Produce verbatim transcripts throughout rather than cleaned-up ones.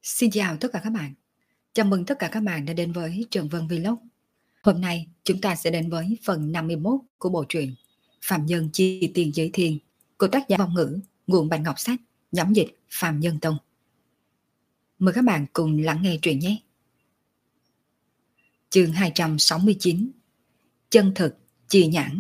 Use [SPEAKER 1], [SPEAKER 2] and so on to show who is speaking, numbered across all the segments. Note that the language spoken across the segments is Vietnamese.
[SPEAKER 1] Xin chào tất cả các bạn. Chào mừng tất cả các bạn đã đến với Trần Vân Vlog. Hôm nay chúng ta sẽ đến với phần năm mươi mốt của bộ truyện Phạm Nhân Chi Tiền Giới Thiên của tác giả Vong Ngữ, nguồn Bạch Ngọc Sách, nhóm dịch Phạm Nhân Tông. Mời các bạn cùng lắng nghe truyện nhé. Chương hai trăm sáu mươi chín. Chân thực chi nhãn.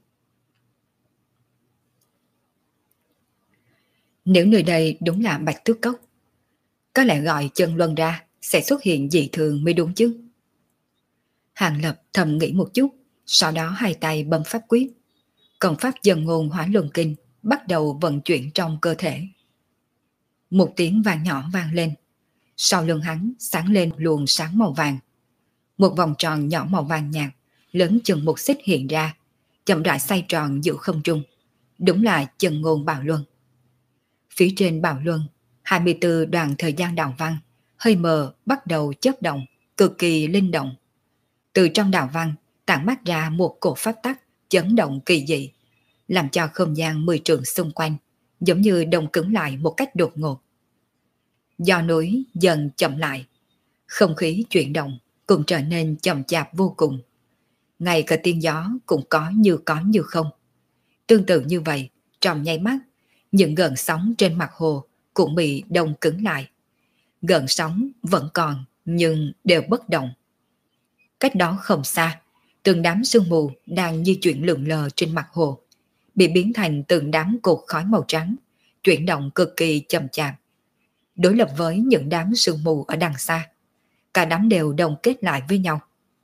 [SPEAKER 1] Nếu nơi đây đúng là Bạch Tước Cốc, có lẽ gọi chân luân ra sẽ xuất hiện dị thường mới đúng chứ. Hàng Lập thầm nghĩ một chút, sau đó hai tay bấm pháp quyết. Công pháp Dân Ngôn Hỏa Luân Kinh bắt đầu vận chuyển trong cơ thể. Một tiếng vang nhỏ vang lên. Sau lưng hắn sáng lên luồng sáng màu vàng. Một vòng tròn nhỏ màu vàng nhạt, lớn chừng một xích hiện ra, chậm rãi xoay tròn giữa không trung. Đúng là Chân Ngôn Bảo Luân. Phía trên Bảo Luân, hai mươi tư đoạn thời gian đạo văn, hơi mờ bắt đầu chớp động, cực kỳ linh động. Từ trong đạo văn tản mát ra một cổ pháp tắc chấn động kỳ dị, làm cho không gian mười trượng xung quanh giống như đông cứng lại một cách đột ngột. Do núi dần chậm lại, không khí chuyển động cũng trở nên chậm chạp vô cùng. Ngay cả tiếng gió cũng có như có như không. Tương tự như vậy, trong nháy mắt, những gợn sóng trên mặt hồ cũng bị đông cứng lại. Gợn sóng vẫn còn nhưng đều bất động. Cách đó không xa, từng đám sương mù đang di chuyển lượn lờ trên mặt hồ, bị biến thành từng đám cột khói màu trắng, chuyển động cực kỳ chậm chạp. Đối lập với những đám sương mù ở đằng xa, cả đám đều đồng kết lại với nhau.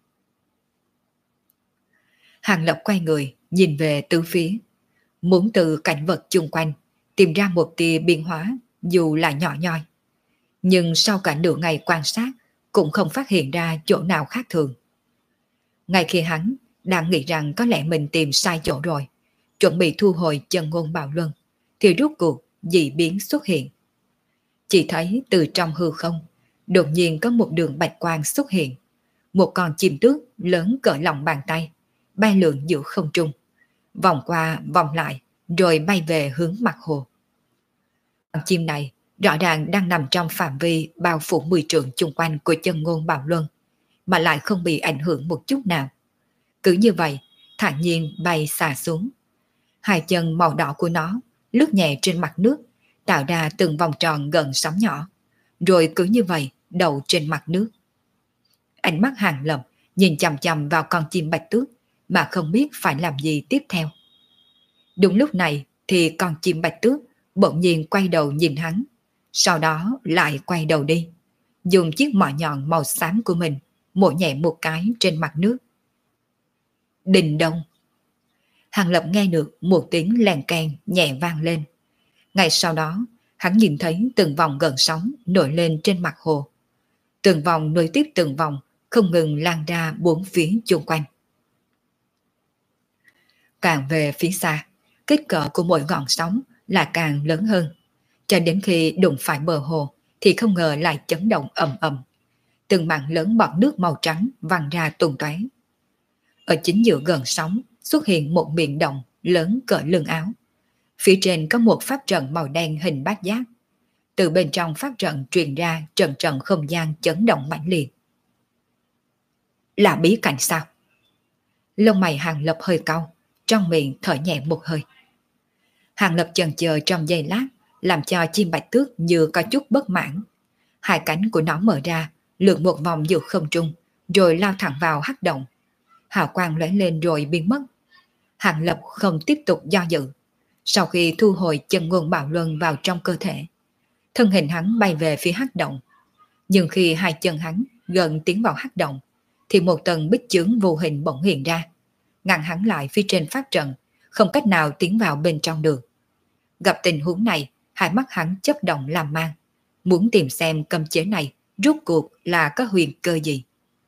[SPEAKER 1] Hàng Lập quay người, nhìn về tứ phía, muốn từ cảnh vật chung quanh tìm ra một tia biến hóa dù là nhỏ nhoi. Nhưng sau cả nửa ngày quan sát cũng không phát hiện ra chỗ nào khác thường. Ngay khi hắn đang nghĩ rằng có lẽ mình tìm sai chỗ rồi, chuẩn bị thu hồi Chân Ngôn Bảo Luân, thì rốt cuộc dị biến xuất hiện. Chỉ thấy từ trong hư không, đột nhiên có một đường bạch quang xuất hiện. Một con chim tước lớn cỡ lòng bàn tay, bay lượn giữa không trung, vòng qua vòng lại rồi bay về hướng mặt hồ. Con chim này rõ ràng đang nằm trong phạm vi bao phủ mười trượng chung quanh của Chân Ngôn Bảo Luân, mà lại không bị ảnh hưởng một chút nào. Cứ như vậy, thản nhiên bay xà xuống. Hai chân màu đỏ của nó lướt nhẹ trên mặt nước, tạo ra từng vòng tròn gần sóng nhỏ, rồi cứ như vậy đậu trên mặt nước. Ánh mắt Hàng Lập nhìn chằm chằm vào con chim bạch tước mà không biết phải làm gì tiếp theo. Đúng lúc này thì con chim bạch tước bỗng nhiên quay đầu nhìn hắn, sau đó lại quay đầu đi, dùng chiếc mỏ nhọn màu xám của mình mổ nhẹ một cái trên mặt nước. Đình đông. Hàng Lập nghe được một tiếng lèn keng nhẹ vang lên. Ngay sau đó, hắn nhìn thấy từng vòng gợn sóng nổi lên trên mặt hồ. Từng vòng nối tiếp từng vòng, không ngừng lan ra bốn phía chung quanh. Càng về phía xa, kích cỡ của mỗi ngọn sóng là càng lớn hơn. Cho đến khi đụng phải bờ hồ thì không ngờ lại chấn động ầm ầm. Từng mảng lớn bọt nước màu trắng văng ra tung tóe. Ở chính giữa gần sóng xuất hiện một miệng động lớn cỡ lưng áo. Phía trên có một pháp trận màu đen hình bát giác. Từ bên trong pháp trận truyền ra trận trận không gian chấn động mãnh liệt. Là bí cảnh sao? Lông mày Hàng Lập hơi cau, trong miệng thở nhẹ một hơi. Hàng Lập chần chờ trong giây lát, làm cho chim bạch tước như có chút bất mãn. Hai cánh của nó mở ra, lượn một vòng giữa không trung, rồi lao thẳng vào hắc động. Hào quang lóe lên rồi biến mất. Hàng Lập không tiếp tục do dự. Sau khi thu hồi Chân Ngôn Bảo Luân vào trong cơ thể, thân hình hắn bay về phía hắc động. Nhưng khi hai chân hắn gần tiến vào hắc động, thì một tầng bích chướng vô hình bỗng hiện ra, ngăn hắn lại phía trên pháp trận, không cách nào tiến vào bên trong được. Gặp tình huống này, hai mắt hắn chớp động làm mang, muốn tìm xem cấm chế này rốt cuộc là có huyền cơ gì.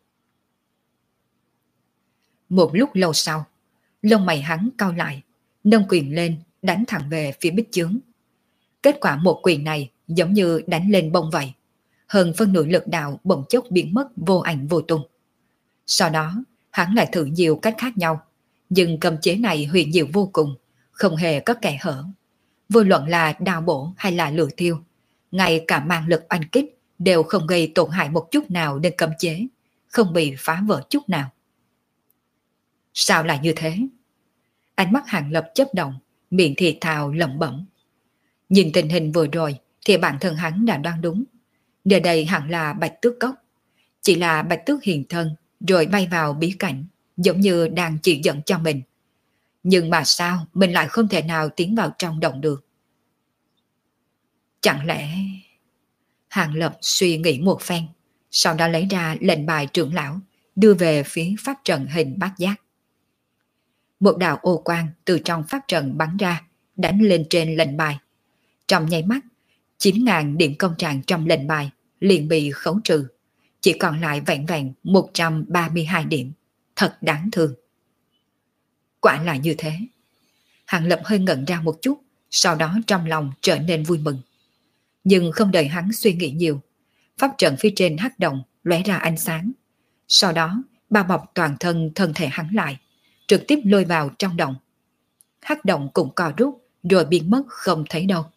[SPEAKER 1] Một lúc lâu sau, lông mày hắn cau lại, nâng quyền lên đánh thẳng về phía bích chướng. Kết quả một quyền này giống như đánh lên bông vậy, hơn phân nửa lực đạo bỗng chốc biến mất vô ảnh vô tung. Sau đó hắn lại thử nhiều cách khác nhau, nhưng cấm chế này huyền diệu vô cùng, không hề có kẽ hở. Vô luận là đao bổ hay là lửa thiêu, ngay cả mang lực oanh kích đều không gây tổn hại một chút nào đến cấm chế, không bị phá vỡ chút nào. Sao lại như thế? Ánh mắt Hàng Lập chớp động, miệng thì thào lẩm bẩm. Nhìn tình hình vừa rồi thì bản thân hắn đã đoán đúng. Nơi đây hẳn là Bạch Tước Cốc. Chỉ là Bạch Tước hiện thân rồi bay vào bí cảnh, giống như đang chỉ dẫn cho mình. Nhưng mà sao mình lại không thể nào tiến vào trong động được? Chẳng lẽ... Hàng Lập suy nghĩ một phen, sau đó lấy ra lệnh bài trưởng lão, đưa về phía pháp trận hình bát giác. Một đạo ô quang từ trong pháp trận bắn ra, đánh lên trên lệnh bài. Trong nháy mắt, chín nghìn điểm công trạng trong lệnh bài liền bị khấu trừ, chỉ còn lại vẹn vẹn một trăm ba mươi hai điểm. Thật đáng thương. Quả là như thế. Hàng Lập hơi ngẩn ra một chút, sau đó trong lòng trở nên vui mừng. Nhưng không đợi hắn suy nghĩ nhiều, pháp trận phía trên hắc động lóe ra ánh sáng. Sau đó, bao bọc toàn thân thân thể hắn lại, trực tiếp lôi vào trong động. Hắc động cũng co rút, rồi biến mất không thấy đâu.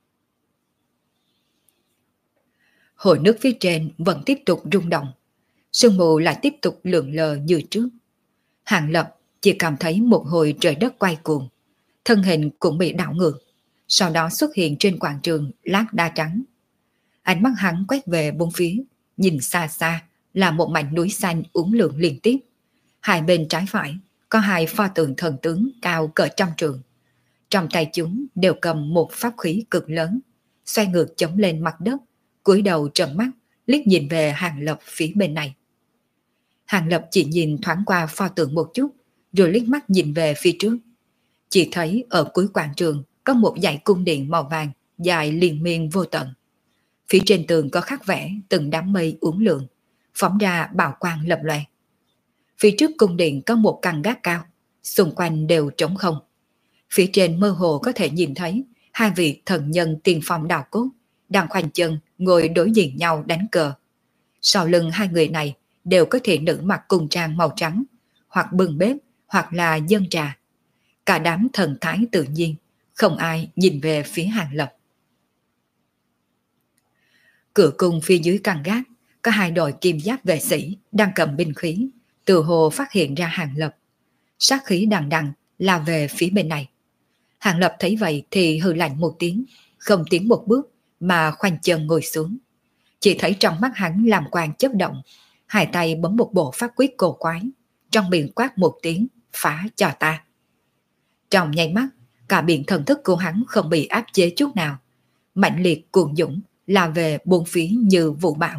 [SPEAKER 1] Hồ nước phía trên vẫn tiếp tục rung động, sương mù lại tiếp tục lượn lờ như trước. Hàng Lập chỉ cảm thấy một hồi trời đất quay cuồng, thân hình cũng bị đảo ngược, sau đó xuất hiện trên quảng trường lát đá trắng. Ánh mắt hắn quét về bốn phía, nhìn xa xa là một mảnh núi xanh uốn lượn liên tiếp. Hai bên trái phải có hai pho tượng thần tướng cao cỡ trăm trường. Trong tay chúng đều cầm một pháp khí cực lớn, xoay ngược chống lên mặt đất, cúi đầu trợn mắt, liếc nhìn về Hàng Lập phía bên này. Hàng Lập chỉ nhìn thoáng qua pho tượng một chút, rồi liếc mắt nhìn về phía trước. Chỉ thấy ở cuối quảng trường có một dãy cung điện màu vàng dài liên miên vô tận. Phía trên tường có khắc vẽ từng đám mây uốn lượn, phóng ra bảo quang lập lòe. Phía trước cung điện có một căn gác cao, xung quanh đều trống không. Phía trên mơ hồ có thể nhìn thấy hai vị thần nhân tiền phong đạo cốt đang khoanh chân ngồi đối diện nhau đánh cờ. Sau lưng hai người này đều có thị nữ mặc cung trang màu trắng, hoặc bưng bếp, hoặc là dâng trà. Cả đám thần thái tự nhiên, không ai nhìn về phía Hàng Lập. Cửa cung phía dưới căn gác có hai đội kim giáp vệ sĩ đang cầm binh khí, từ hồ phát hiện ra Hàng Lập. Sát khí đằng đằng lao về phía bên này. Hàng Lập thấy vậy thì hừ lạnh một tiếng, không tiến một bước mà khoanh chân ngồi xuống. Chỉ thấy trong mắt hắn làm quang chớp động, hai tay bấm một bộ pháp quyết cổ quái, trong miệng quát một tiếng, phá cho ta. Trong nháy mắt, cả biển thần thức của hắn không bị áp chế chút nào, mạnh liệt cuồng dũng lao về bốn phía như vụ bão.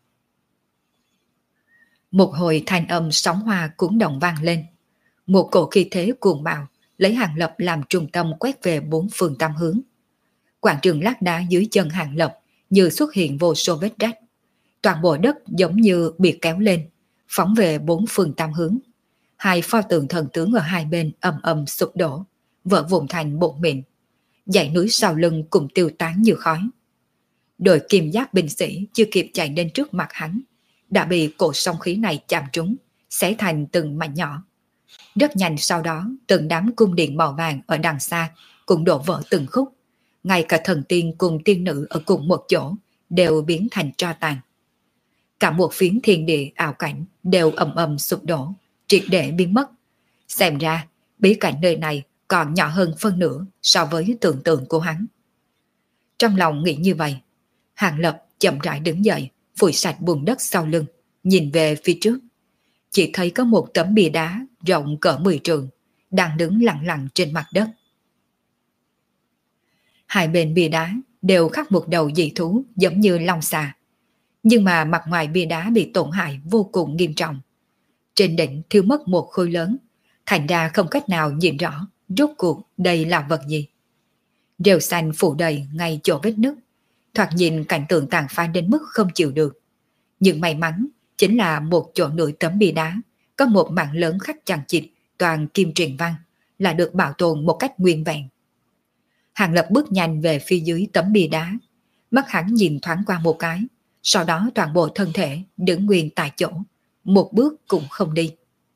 [SPEAKER 1] Một hồi thanh âm sóng hoa cuốn động vang lên, một cổ khí thế cuồng bạo lấy Hàng Lập làm trung tâm quét về bốn phương tám hướng. Quảng trường lát đá dưới chân Hàng Lập như xuất hiện vô số vết rách, toàn bộ đất giống như bị kéo lên, phóng về bốn phương tám hướng. Hai pho tượng thần tướng ở hai bên ầm ầm sụp đổ, vỡ vụn thành bột mịn. Dãy núi sau lưng cũng tiêu tán như khói. Đội kim giáp binh sĩ chưa kịp chạy đến trước mặt hắn, đã bị cổ song khí này chạm trúng, xé thành từng mảnh nhỏ. Rất nhanh sau đó, từng đám cung điện màu vàng ở đằng xa cũng đổ vỡ từng khúc. Ngay cả thần tiên cùng tiên nữ ở cùng một chỗ đều biến thành tro tàn. Cả một phiến thiên địa ảo cảnh đều ầm ầm sụp đổ, triệt để biến mất. Xem ra, bí cảnh nơi này còn nhỏ hơn phân nửa so với tưởng tượng của hắn. Trong lòng nghĩ như vậy, Hàng Lập chậm rãi đứng dậy, phủi sạch bùn đất sau lưng, nhìn về phía trước. Chỉ thấy có một tấm bia đá rộng cỡ mười trượng, đang đứng lặng lặng trên mặt đất. Hai bên bia đá đều khắc một đầu dị thú giống như long xà. Nhưng mà mặt ngoài bia đá bị tổn hại vô cùng nghiêm trọng. Trên đỉnh thiếu mất một khối lớn, thành ra không cách nào nhìn rõ rốt cuộc đây là vật gì. Rêu xanh phủ đầy ngay chỗ vết nứt, thoạt nhìn cảnh tượng tàn phá đến mức không chịu được. Nhưng may mắn chính là một chỗ nửa tấm bia đá có một mảng lớn khắc chằng chịt toàn kim truyền văn, là được bảo tồn một cách nguyên vẹn. Hàng Lập bước nhanh về phía dưới tấm bia đá, mắt hắn nhìn thoáng qua một cái, sau đó toàn bộ thân thể đứng nguyên tại chỗ, một bước cũng không đi.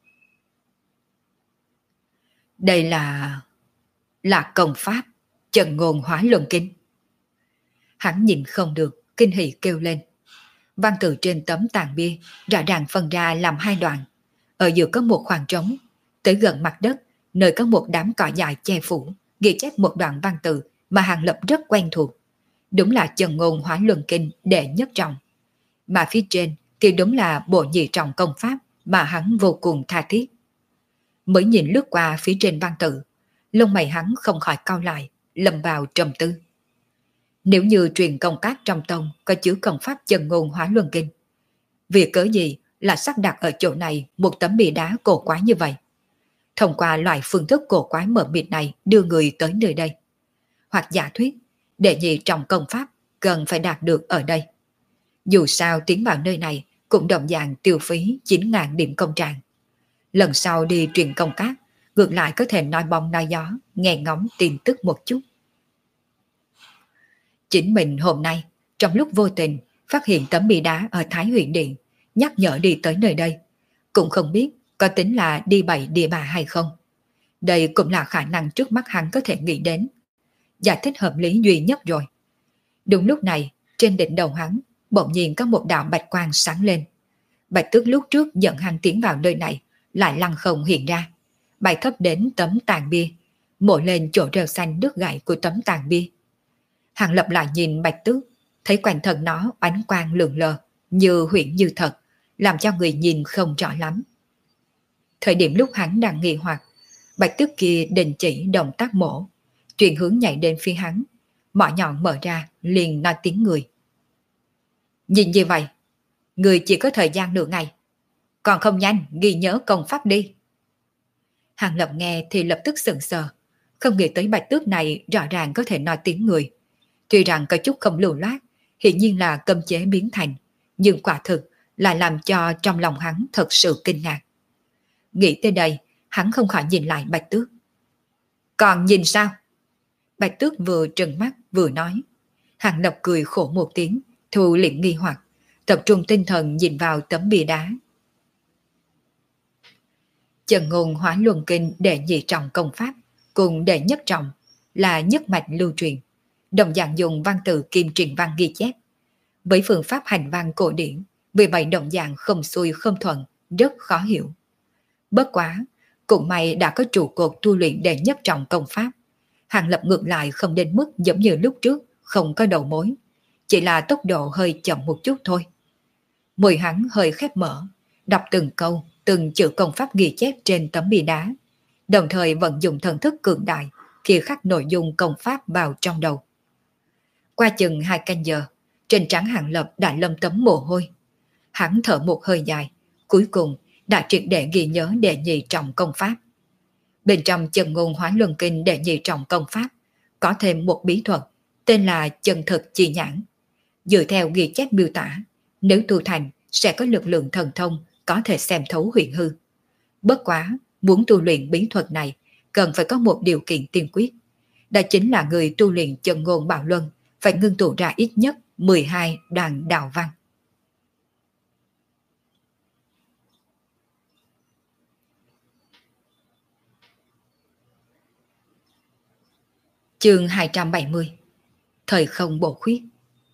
[SPEAKER 1] Đây là... là công pháp Trần Ngôn Hóa Luân Kinh. Hắn nhìn không được, kinh hỉ kêu lên. Văn tự trên tấm tàn bia rõ ràng phân ra làm hai đoạn. Ở giữa có một khoảng trống, tới gần mặt đất, nơi có một đám cỏ dại che phủ, ghi chép một đoạn văn tự mà Hàng Lập rất quen thuộc. Đúng là Chân Ngôn Hóa Luân Kinh đệ nhất trọng. Mà phía trên thì đúng là bộ nhị trọng công pháp mà hắn vô cùng tha thiết. Mới nhìn lướt qua phía trên văn tự, lông mày hắn không khỏi cau lại, lâm vào trầm tư. Nếu như truyền công các trong tông có chứa công pháp Chân Ngôn Hóa Luân Kinh, vì cớ gì là sắp đặt ở chỗ này một tấm bia đá cổ quái như vậy? Thông qua loại phương thức cổ quái mờ mịt này đưa người tới nơi đây. Hoặc giả thuyết, đệ nhị trọng công pháp cần phải đạt được ở đây. Dù sao tiến vào nơi này cũng đồng dạng tiêu phí chín nghìn điểm công trạng. Lần sau đi truyền công các, ngược lại có thể nói bóng nói gió, nghe ngóng tin tức một chút. Chính mình hôm nay, trong lúc vô tình, phát hiện tấm bia đá ở Thái Huyền Điện, nhắc nhở đi tới nơi đây. Cũng không biết có tính là đi bậy địa bà hay không. Đây cũng là khả năng trước mắt hắn có thể nghĩ đến. Giải thích hợp lý duy nhất rồi. Đúng lúc này, trên đỉnh đầu hắn, bỗng nhiên có một đạo bạch quang sáng lên. Bạch Tước lúc trước dẫn hắn tiến vào nơi này, lại lăng không hiện ra, bay thấp đến tấm tàn bia, mổ lên chỗ rêu xanh đứt gãy của tấm tàn bia. Hàng Lập lại nhìn Bạch Tước, thấy quanh thân nó ánh quang lượn lờ, như huyễn như thật, làm cho người nhìn không rõ lắm. Thời điểm lúc hắn đang nghi hoặc, Bạch Tước kia đình chỉ động tác mổ, chuyển hướng nhảy đến phía hắn, mỏ nhọn mở ra, liền nói tiếng người. Nhìn như vậy, người chỉ có thời gian nửa ngày, còn không nhanh ghi nhớ công pháp đi. Hàng Lập nghe thì lập tức sững sờ, không nghĩ tới Bạch Tước này rõ ràng có thể nói tiếng người. Tuy rằng có chút không lưu loát, hiển nhiên là cấm chế biến thành, nhưng quả thực lại làm cho trong lòng hắn thật sự kinh ngạc. Nghĩ tới đây, hắn không khỏi nhìn lại Bạch Tước. Còn nhìn sao? Bạch Tước vừa trừng mắt vừa nói. Hàng Lập cười khổ một tiếng, thu liệm nghi hoặc, tập trung tinh thần nhìn vào tấm bia đá. Chân Ngôn Hóa Luân Kinh đệ nhị trọng công pháp cùng đệ nhất trọng là nhất mạch lưu truyền, đồng dạng dùng văn tự kim truyền văn ghi chép. Với phương pháp hành văn cổ điển, vì vậy đồng dạng không xuôi không thuận, rất khó hiểu. Bất quá, cũng may đã có trụ cột tu luyện đệ nhất trọng công pháp. Hàng Lập ngược lại không đến mức giống như lúc trước, không có đầu mối, chỉ là tốc độ hơi chậm một chút thôi. Môi hắn hơi khép mở, đọc từng câu, từng chữ công pháp ghi chép trên tấm bia đá, đồng thời vận dụng thần thức cường đại khi khắc nội dung công pháp vào trong đầu. Qua chừng hai canh giờ, trên trán Hàng Lập đã lâm tấm mồ hôi. Hắn thở một hơi dài, cuối cùng đã triệt để ghi nhớ đệ nhị trọng công pháp. Bên trong Chân Ngôn Hóa Luân Kinh đệ nhị trọng công pháp có thêm một bí thuật tên là chân thực chi nhãn. Dựa theo ghi chép miêu tả, nếu tu thành sẽ có lực lượng thần thông có thể xem thấu huyền hư. Bất quá, muốn tu luyện bí thuật này cần phải có một điều kiện tiên quyết. Đó chính là người tu luyện Chân Ngôn Bảo Luân phải ngưng tụ ra ít nhất mười hai đoạn đạo văn. Chương hai trăm bảy mươi. Thời không bổ khuyết.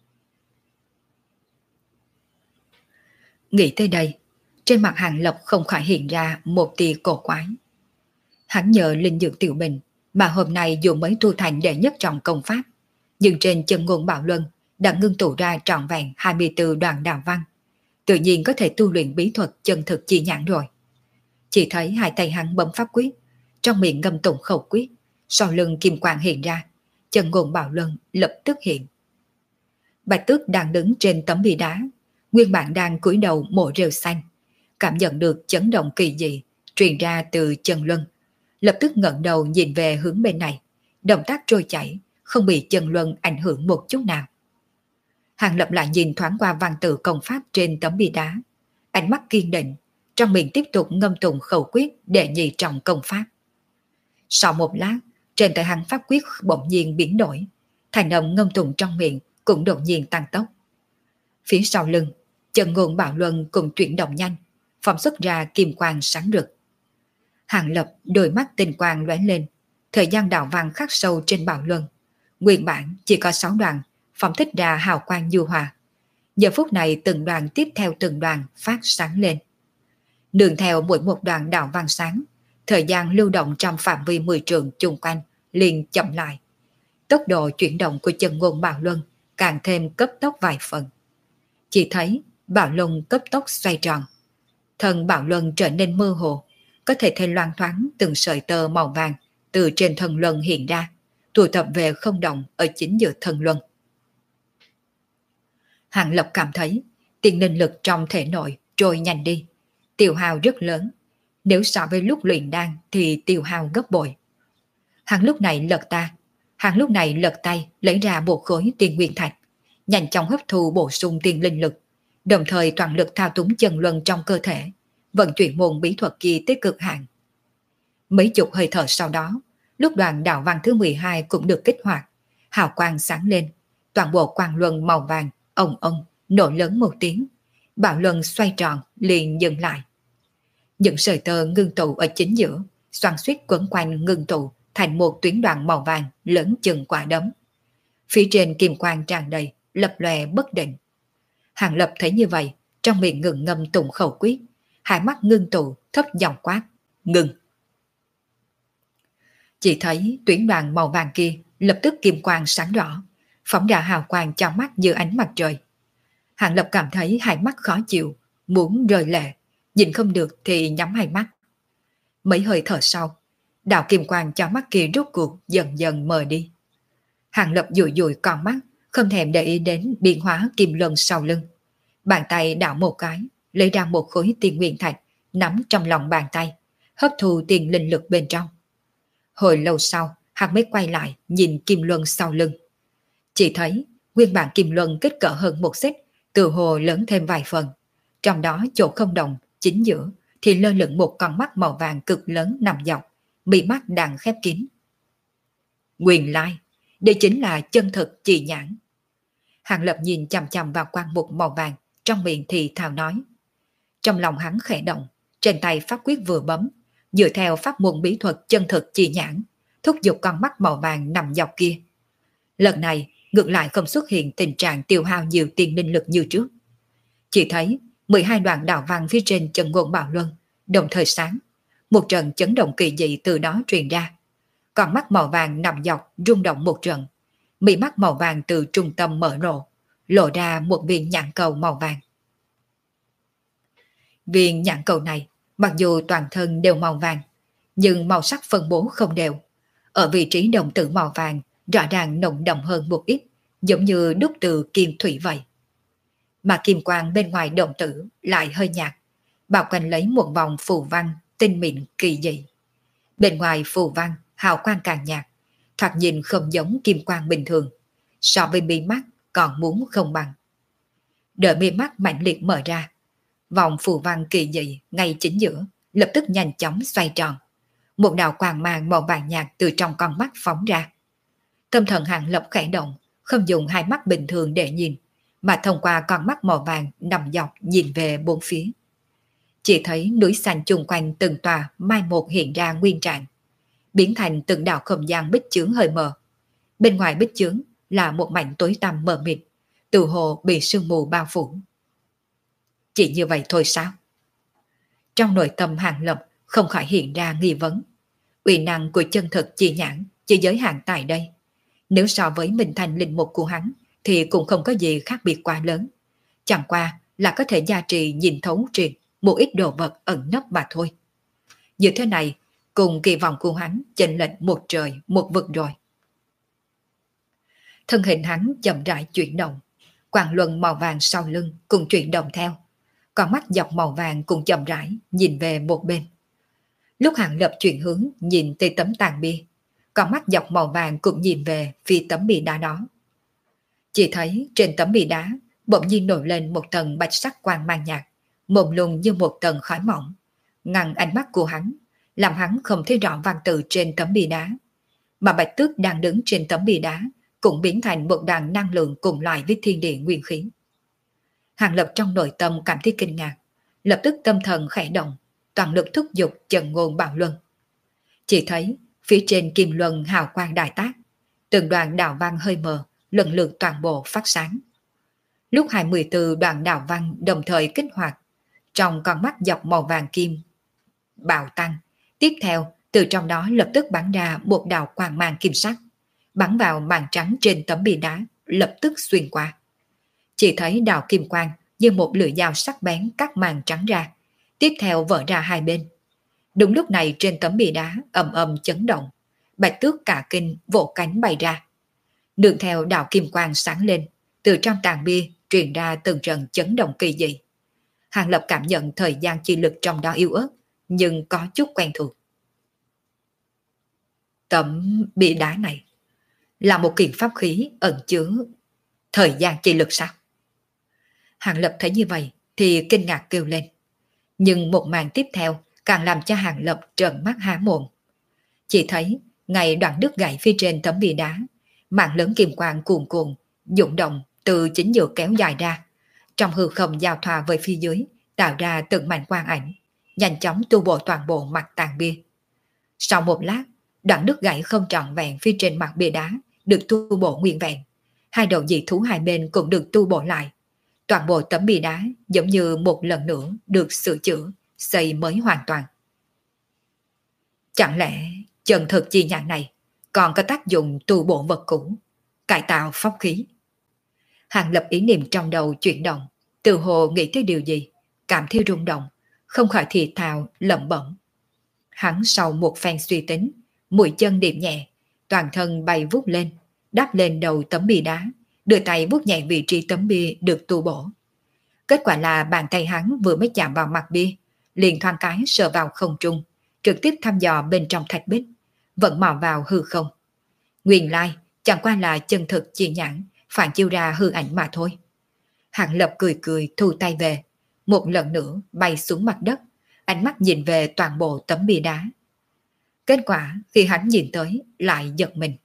[SPEAKER 1] Nghĩ tới đây, trên mặt Hàng Lập không khỏi hiện ra một tia cổ quái. Hắn nhờ linh dược tiểu bình mà hôm nay dù mới tu thành đệ nhất trọng công pháp, nhưng trên Chân Ngôn Bảo Luân đã ngưng tụ ra trọn vẹn hai mươi tư đoạn đạo văn, tự nhiên có thể tu luyện bí thuật chân thực chi nhãn rồi. Chỉ thấy hai tay hắn bấm pháp quyết, trong miệng ngâm tụng khẩu quyết, sau lưng kim quang hiện ra, Chân Ngôn Bảo Luân lập tức hiện. Bạch Tước đang đứng trên tấm bia đá, nguyên bản đang cúi đầu mổ rêu xanh, cảm nhận được chấn động kỳ dị truyền ra từ chân luân, lập tức ngẩng đầu nhìn về hướng bên này, động tác trôi chảy, không bị chân luân ảnh hưởng một chút nào. Hàng Lập lại nhìn thoáng qua văn tự công pháp trên tấm bia đá, ánh mắt kiên định, trong miệng tiếp tục ngâm tụng khẩu quyết đệ nhị trọng công pháp. Sau một lát, trên tay hắn pháp quyết bỗng nhiên biến đổi, thành âm ngâm tụng trong miệng cũng đột nhiên tăng tốc. Phía sau lưng, Chân Ngôn Bảo Luân cùng chuyển động nhanh, phóng xuất ra kim quang sáng rực. Hàng Lập đôi mắt tinh quang lóe lên, thời gian đạo văn khắc sâu trên Bảo Luân, nguyên bản chỉ có sáu đoạn, phóng thích ra hào quang nhu hòa. Giờ phút này từng đoàn tiếp theo từng đoàn phát sáng lên. Nương theo mỗi một đoàn đạo văn sáng, thời gian lưu động trong phạm vi mười trượng chung quanh liền chậm lại. Tốc độ chuyển động của chân ngôn Bảo Luân càng thêm cấp tốc vài phần. Chỉ thấy Bảo Luân cấp tốc xoay tròn. Thân Bảo Luân trở nên mơ hồ, có thể thấy loang thoáng từng sợi tơ màu vàng từ trên thân Luân hiện ra, tụ tập về không động ở chính giữa thân Luân. Hàng Lập cảm thấy tiền linh lực trong thể nội trôi nhanh đi, tiêu hao rất lớn. Nếu so với lúc luyện đan thì tiêu hao gấp bội. Hắn lúc này lật ta, hắn lúc này lật tay lấy ra một khối tiền nguyên thạch, nhanh chóng hấp thu bổ sung tiền linh lực, đồng thời toàn lực thao túng chân luân trong cơ thể, vận chuyển môn bí thuật kia tới cực hạn. Mấy chục hơi thở sau đó, lúc đoàn đạo văn thứ mười hai cũng được kích hoạt, hào quang sáng lên, toàn bộ quang luân màu vàng ông ông nổ lớn một tiếng, Bảo Luân xoay tròn liền dừng lại. Những sợi tơ ngưng tụ ở chính giữa, xoắn xuýt quấn quanh ngưng tụ thành một tuyến đoạn màu vàng lớn chừng quả đấm. Phía trên kim quang tràn đầy, lập lòe bất định. Hàng Lập thấy như vậy, trong miệng ngừng ngâm tụng khẩu quyết, hai mắt ngưng tụ, thấp giọng quát, ngừng. Chỉ thấy tuyến đoạn màu vàng kia lập tức kim quang sáng rõ, phóng ra hào quang cho mắt như ánh mặt trời. Hàng Lập cảm thấy hai mắt khó chịu, muốn rơi lệ, nhìn không được thì nhắm hai mắt. Mấy hơi thở sau, đạo kim quang cho mắt kia rốt cuộc dần dần mờ đi. Hàng Lập dụi dụi con mắt, không thèm để ý đến biến hóa kim luân sau lưng. Bàn tay đảo một cái, lấy ra một khối tiền nguyên thạch, nắm trong lòng bàn tay, hấp thu tiền linh lực bên trong. Hồi lâu sau, hắn mới quay lại nhìn kim luân sau lưng. Chỉ thấy nguyên bản kim luân kích cỡ hơn một xích, từ hồ lớn thêm vài phần. Trong đó chỗ không đồng, chính giữa, thì lơ lửng một con mắt màu vàng cực lớn nằm dọc, mí mắt đang khép kín. Nguyên lai, đây chính là chân thực trì nhãn. Hàng Lập nhìn chằm chằm vào quang mục màu vàng, trong miệng thì thào nói. Trong lòng hắn khẽ động, trên tay pháp quyết vừa bấm, dựa theo pháp môn bí thuật chân thực trì nhãn, thúc giục con mắt màu vàng nằm dọc kia. Lần này, ngược lại không xuất hiện tình trạng tiêu hao nhiều tiền linh lực như trước. Chỉ thấy mười hai đoạn đạo văn phía trên chân ngôn Bảo Luân đồng thời sáng, một trận chấn động kỳ dị từ đó truyền ra. Con mắt màu vàng nằm dọc rung động một trận, mí mắt màu vàng từ trung tâm mở rộ, lộ ra một viên nhãn cầu màu vàng. Viên nhãn cầu này mặc dù toàn thân đều màu vàng, nhưng màu sắc phân bố không đều. Ở vị trí đồng tử màu vàng rõ ràng nồng đậm hơn một ít, giống như đúc từ kim thủy vậy. Mà kim quang bên ngoài đồng tử lại hơi nhạt, bao quanh lấy một vòng phù văn tinh mịn kỳ dị. Bên ngoài phù văn hào quang càng nhạt, thoạt nhìn không giống kim quang bình thường, so với mi mắt còn muốn không bằng. Đợi mi mắt mạnh liệt mở ra, vòng phù văn kỳ dị ngay chính giữa lập tức nhanh chóng xoay tròn, một đạo quang mang màu vàng nhạt từ trong con mắt phóng ra. Tâm thần Hàng Lập khẽ động, không dùng hai mắt bình thường để nhìn, mà thông qua con mắt màu vàng nằm dọc nhìn về bốn phía. Chỉ thấy núi xanh chung quanh từng tòa mai một hiện ra nguyên trạng, biến thành từng đạo không gian bích chướng hơi mờ. Bên ngoài bích chướng là một mảnh tối tăm mờ mịt, từ hồ bị sương mù bao phủ. Chỉ như vậy thôi sao? Trong nội tâm Hàng Lập không khỏi hiện ra nghi vấn. Uy năng của chân thực chi nhãn chỉ giới hạn tại đây. Nếu so với Minh Thành linh mục của hắn thì cũng không có gì khác biệt quá lớn. Chẳng qua là có thể gia trì nhìn thấu triệt một ít đồ vật ẩn nấp mà thôi. Như thế này, cùng kỳ vọng của hắn chênh lệch một trời một vực rồi. Thân hình hắn chậm rãi chuyển động, quang luân màu vàng sau lưng cùng chuyển động theo. Con mắt dọc màu vàng cũng chậm rãi nhìn về một bên. Lúc Hàng Lập chuyển hướng nhìn tới tấm tàn bia, con mắt dọc màu vàng cũng nhìn về phía tấm bia đá đó. Chỉ thấy trên tấm bia đá bỗng nhiên nổi lên một tầng bạch sắc quang mang nhạt, mông lung như một tầng khói mỏng, ngăn ánh mắt của hắn, làm hắn không thấy rõ văn tự trên tấm bia đá. Mà Bạch Tước đang đứng trên tấm bia đá cũng biến thành một đàn năng lượng cùng loại với thiên địa nguyên khí. Hàng Lập trong nội tâm cảm thấy kinh ngạc, lập tức tâm thần khẽ động, toàn lực thúc giục chân ngôn Bảo Luân. Chỉ thấy phía trên kim luân hào quang đại tác, từng đoàn đạo văn hơi mờ lần lượt toàn bộ phát sáng. Lúc hai mươi tư đoạn đạo văn đồng thời kích hoạt, trong con mắt dọc màu vàng kim bạo tăng. Tiếp theo, từ trong đó lập tức bắn ra một đạo quang mang kim sắc, bắn vào màn trắng trên tấm bia đá, lập tức xuyên qua. Chỉ thấy đạo kim quang như một lưỡi dao sắc bén cắt màn trắng ra, tiếp theo vỡ ra hai bên. Đúng lúc này trên tấm bia đá ầm ầm chấn động, Bạch Tước cả kinh vỗ cánh bay ra. Đường theo đạo kim quang sáng lên, từ trong tàn bia truyền ra từng trận chấn động kỳ dị. Hàng Lập cảm nhận thời gian chi lực trong đó yếu ớt, nhưng có chút quen thuộc. Tấm bia đá này là một kiện pháp khí ẩn chứa thời gian chi lực sao? Hàng Lập thấy như vậy thì kinh ngạc kêu lên. Nhưng một màn tiếp theo càng làm cho Hàng Lập trợn mắt há mồm. Chỉ thấy ngay đoạn đứt gãy phía trên tấm bia đá, mảng lớn kim quang cuồn cuộn, dũng động từ chính giữa kéo dài ra, trong hư không giao thoa với phía dưới, tạo ra từng mảnh quang ảnh, nhanh chóng tu bổ toàn bộ mặt tàn bia. Sau một lát, đoạn đứt gãy không trọn vẹn phía trên mặt bia đá được tu bổ nguyên vẹn, hai đầu dị thú hai bên cũng được tu bổ lại. Toàn bộ tấm bia đá giống như một lần nữa được sửa chữa, xây mới hoàn toàn. Chẳng lẽ chân thực chi nhãn này còn có tác dụng tu bổ vật cũ, cải tạo pháp khí? Hàng Lập ý niệm trong đầu chuyển động, từ hồ nghĩ tới điều gì, cảm thấy rung động, không khỏi thì thào lẩm bẩm. Hắn sau một phen suy tính, mũi chân điểm nhẹ, toàn thân bay vút lên, đáp lên đầu tấm bia đá, đưa tay vuốt nhẹ vị trí tấm bia được tu bổ. Kết quả là bàn tay hắn vừa mới chạm vào mặt bia, liền thoáng cái sờ vào không trung, trực tiếp thăm dò bên trong thạch bích, vẫn mò vào hư không. Nguyên lai chẳng qua là chân thực chi nhãn, phản chiếu ra hư ảnh mà thôi. Hàng Lập cười cười thu tay về, một lần nữa bay xuống mặt đất, ánh mắt nhìn về toàn bộ tấm bia đá. Kết quả khi hắn nhìn tới lại giật mình.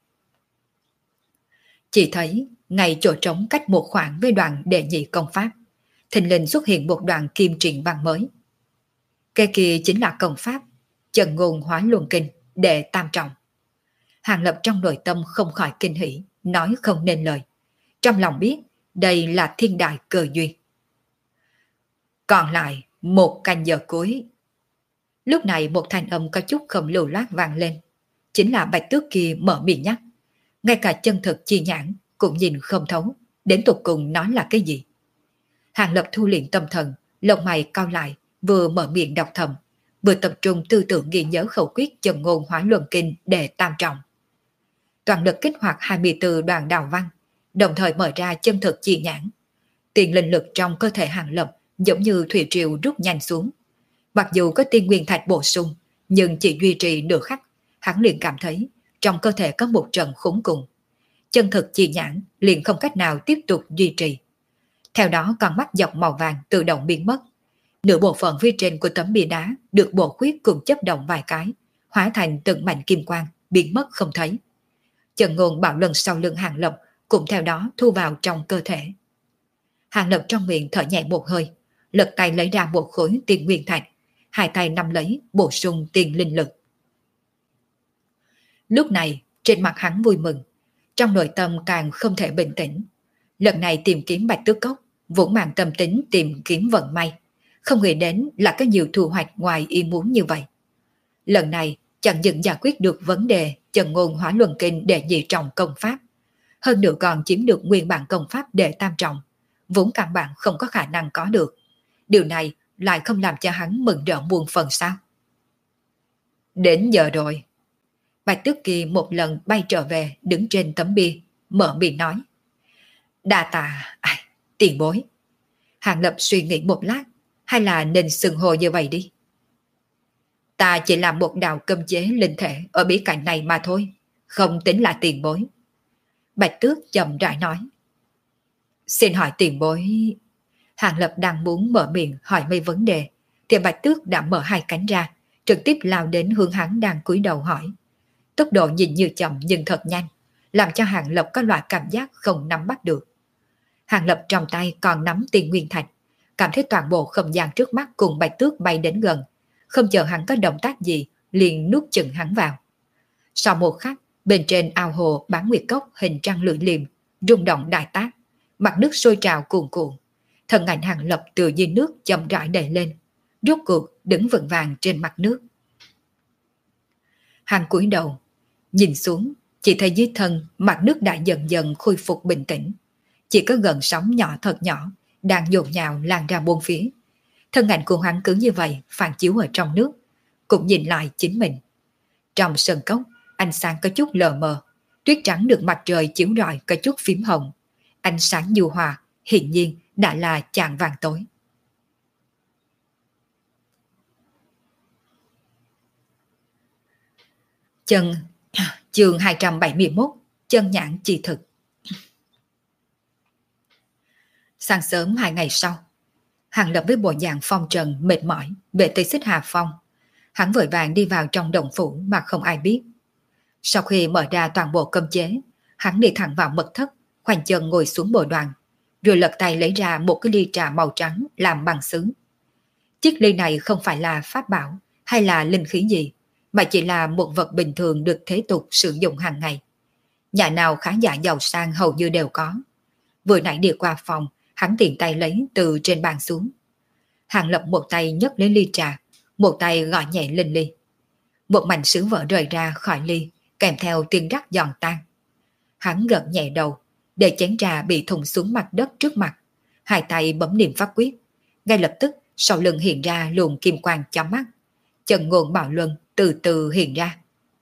[SPEAKER 1] Chỉ thấy ngay chỗ trống cách một khoảng với đoạn đệ nhị công pháp, thình lình xuất hiện một đoạn kim truyện văn mới. Cái kia chính là công pháp Chân Ngôn Hóa Luân Kinh đệ tam trọng. Hàng Lập trong nội tâm không khỏi kinh hỉ, nói không nên lời. Trong lòng biết đây là thiên đại cơ duyên. Còn lại một canh giờ cuối. Lúc này một thanh âm có chút không lưu loát vang lên. Chính là Bạch Tước kia mở miệng nhắc. Ngay cả chân thực chi nhãn cũng nhìn không thấu, đến tục cùng nói là cái gì. Hàng Lập thu liệm tâm thần, lông mày cau lại, vừa mở miệng đọc thầm, vừa tập trung tư tưởng ghi nhớ khẩu quyết Chân Ngôn Hóa Luân Kinh đệ tam trọng. Toàn lực kích hoạt hai mươi tư đoàn đào văn, đồng thời mở ra chân thực chi nhãn. Tiền linh lực trong cơ thể Hàng Lập giống như thủy triều rút nhanh xuống. Mặc dù có tiên nguyên thạch bổ sung, nhưng chỉ duy trì nửa khắc, hắn liền cảm thấy trong cơ thể có một trận khủng cùng. Chân thực chi nhãn liền không cách nào tiếp tục duy trì. Theo đó con mắt dọc màu vàng tự động biến mất. Nửa bộ phận phía trên của tấm bia đá được bổ khuyết cùng chấp động vài cái, hóa thành từng mảnh kim quang, biến mất không thấy. Chân Ngôn bảo lần sau lưng Hàng Lập cũng theo đó thu vào trong cơ thể. Hàng Lập trong miệng thở nhẹ một hơi, lật tay lấy ra một khối tiên nguyên thạch, hai tay nắm lấy bổ sung tiên linh lực. Lúc này trên mặt hắn vui mừng, trong nội tâm càng không thể bình tĩnh. Lần này tìm kiếm Bạch Tước Cốc, vốn mang tâm tính tìm kiếm vận may, không nghĩ đến là có nhiều thu hoạch ngoài ý muốn như vậy. Lần này chẳng những giải quyết được vấn đề Chân Ngôn Hóa Luân Kinh đệ nhị trọng công pháp, hơn nữa còn chiếm được nguyên bản công pháp đệ tam trọng, vốn căn bản không có khả năng có được. Điều này lại không làm cho hắn mừng rỡ muôn phần sao? Đến giờ rồi. Bạch Tước Kỳ một lần bay trở về, đứng trên tấm bia, mở miệng nói. Đa tạ, ai, tiền bối. Hàng Lập suy nghĩ một lát, hay là nên xưng hô như vậy đi. Ta chỉ là một đạo cấm chế linh thể ở bí cảnh này mà thôi, không tính là tiền bối. Bạch Tước chậm rãi nói. Xin hỏi tiền bối. Hàng Lập đang muốn mở miệng hỏi mấy vấn đề, thì Bạch Tước đã mở hai cánh ra, trực tiếp lao đến hướng hắn đang cúi đầu hỏi. Tốc độ nhìn như chậm nhưng thật nhanh, làm cho Hàng Lập có loại cảm giác không nắm bắt được. Hàng Lập trong tay còn nắm tiền nguyên thạch, cảm thấy toàn bộ không gian trước mắt cùng Bạch Tước bay đến gần, không chờ hắn có động tác gì, liền nuốt chửng hắn vào. Sau một khắc, bên trên ao hồ bán nguyệt cốc hình trăng lưỡi liềm, rung động đại tác, mặt nước sôi trào cuồn cuộn. Thân ảnh Hàng Lập từ dưới nước chậm rãi đẩy lên, rốt cuộc đứng vững vàng trên mặt nước. Hàng cúi đầu, nhìn xuống, chỉ thấy dưới thân mặt nước đã dần dần khôi phục bình tĩnh. Chỉ có gần sóng nhỏ thật nhỏ đang nhộn nhạo lan ra bốn phía. Thân ảnh của hắn cứ như vậy phản chiếu ở trong nước, cũng nhìn lại chính mình. Trong sân cốc, ánh sáng có chút lờ mờ, tuyết trắng được mặt trời chiếu rọi có chút phím hồng. Ánh sáng nhu hòa, hiển nhiên đã là chạng vàng tối. Chân chương hai trăm bảy mươi mốt, chân nhãn chi thực. Sáng sớm hai ngày sau, Hàng Lập với bộ dạng phong trần mệt mỏi về tới Xích Hà Phong. Hắn vội vàng đi vào trong động phủ mà không ai biết. Sau khi mở ra toàn bộ cấm chế, hắn đi thẳng vào mật thất, khoanh chân ngồi xuống bồ đoàn, rồi lật tay lấy ra một cái ly trà màu trắng làm bằng sứ. Chiếc ly này không phải là pháp bảo hay là linh khí gì, mà chỉ là một vật bình thường được thế tục sử dụng hàng ngày. Nhà nào khá giả giàu sang hầu như đều có. Vừa nãy đi qua phòng, hắn tiện tay lấy từ trên bàn xuống. Hàng Lập một tay nhấc lấy ly trà, một tay gõ nhẹ lên ly. Một mảnh sứ vỡ rời ra khỏi ly, kèm theo tiếng rắc giòn tan. Hắn gật nhẹ đầu, để chén trà bị thùng xuống mặt đất trước mặt. Hai tay bấm niệm pháp quyết. Ngay lập tức, sau lưng hiện ra luồng kim quang chói mắt. Chân ngôn bảo luân từ từ hiện ra.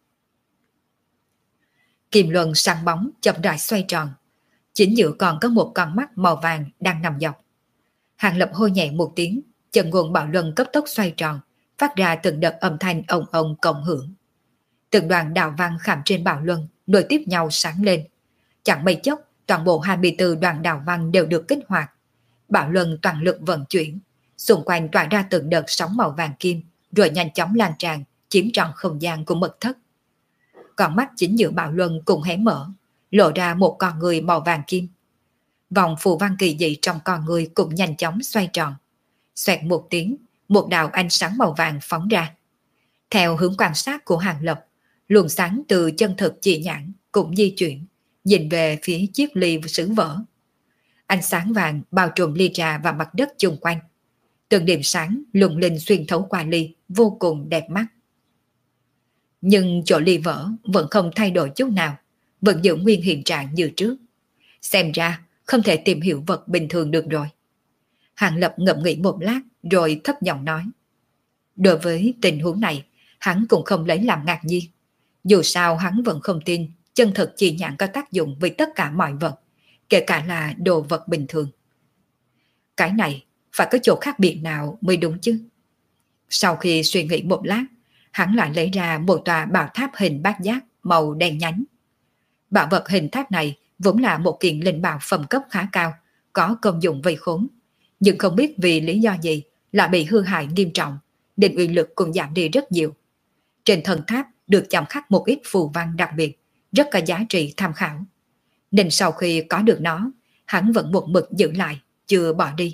[SPEAKER 1] Kim luân sáng bóng chậm rãi xoay tròn. Chính giữa còn có một con mắt màu vàng đang nằm dọc. Hàng Lập hô nhẹ một tiếng, chân ngôn bảo luân cấp tốc xoay tròn, phát ra từng đợt âm thanh ồng ồng cộng hưởng. Từng đoàn đạo văn khảm trên bảo luân nối tiếp nhau sáng lên. Chẳng mấy chốc, toàn bộ hai mươi tư đoàn đạo văn đều được kích hoạt. Bảo luân toàn lực vận chuyển, xung quanh tỏa ra từng đợt sóng màu vàng kim, rồi nhanh chóng lan tràn, chiếm trọn không gian của mật thất. Con mắt chính giữa bảo luân cùng hé mở, lộ ra một con người màu vàng kim. Vòng phù văn kỳ dị trong con người cũng nhanh chóng xoay tròn. Xoẹt một tiếng, một đạo ánh sáng màu vàng phóng ra. Theo hướng quan sát của Hàng Lập, luồng sáng từ chân thực chỉ nhãn cũng di chuyển, nhìn về phía chiếc ly sứ vỡ. Ánh sáng vàng bao trùm ly trà và mặt đất chung quanh. Từng điểm sáng lung linh xuyên thấu qua ly, vô cùng đẹp mắt. Nhưng chỗ ly vỡ vẫn không thay đổi chút nào, vẫn giữ nguyên hiện trạng như trước. Xem ra không thể tìm hiểu vật bình thường được rồi. Hàng Lập ngẫm nghĩ một lát rồi thấp giọng nói. Đối với tình huống này, hắn cũng không lấy làm ngạc nhiên. Dù sao hắn vẫn không tin chân thực chỉ nhãn có tác dụng với tất cả mọi vật, kể cả là đồ vật bình thường. Cái này phải có chỗ khác biệt nào mới đúng chứ. Sau khi suy nghĩ một lát, hắn lại lấy ra một tòa bảo tháp hình bát giác màu đen nhánh. Bảo vật hình tháp này vốn là một kiện linh bảo phẩm cấp khá cao, có công dụng vây khốn, nhưng không biết vì lý do gì lại bị hư hại nghiêm trọng, nên uy lực cũng giảm đi rất nhiều. Trên thân tháp được chạm khắc một ít phù văn đặc biệt, rất có giá trị tham khảo. Nên sau khi có được nó, hắn vẫn một mực giữ lại, chưa bỏ đi.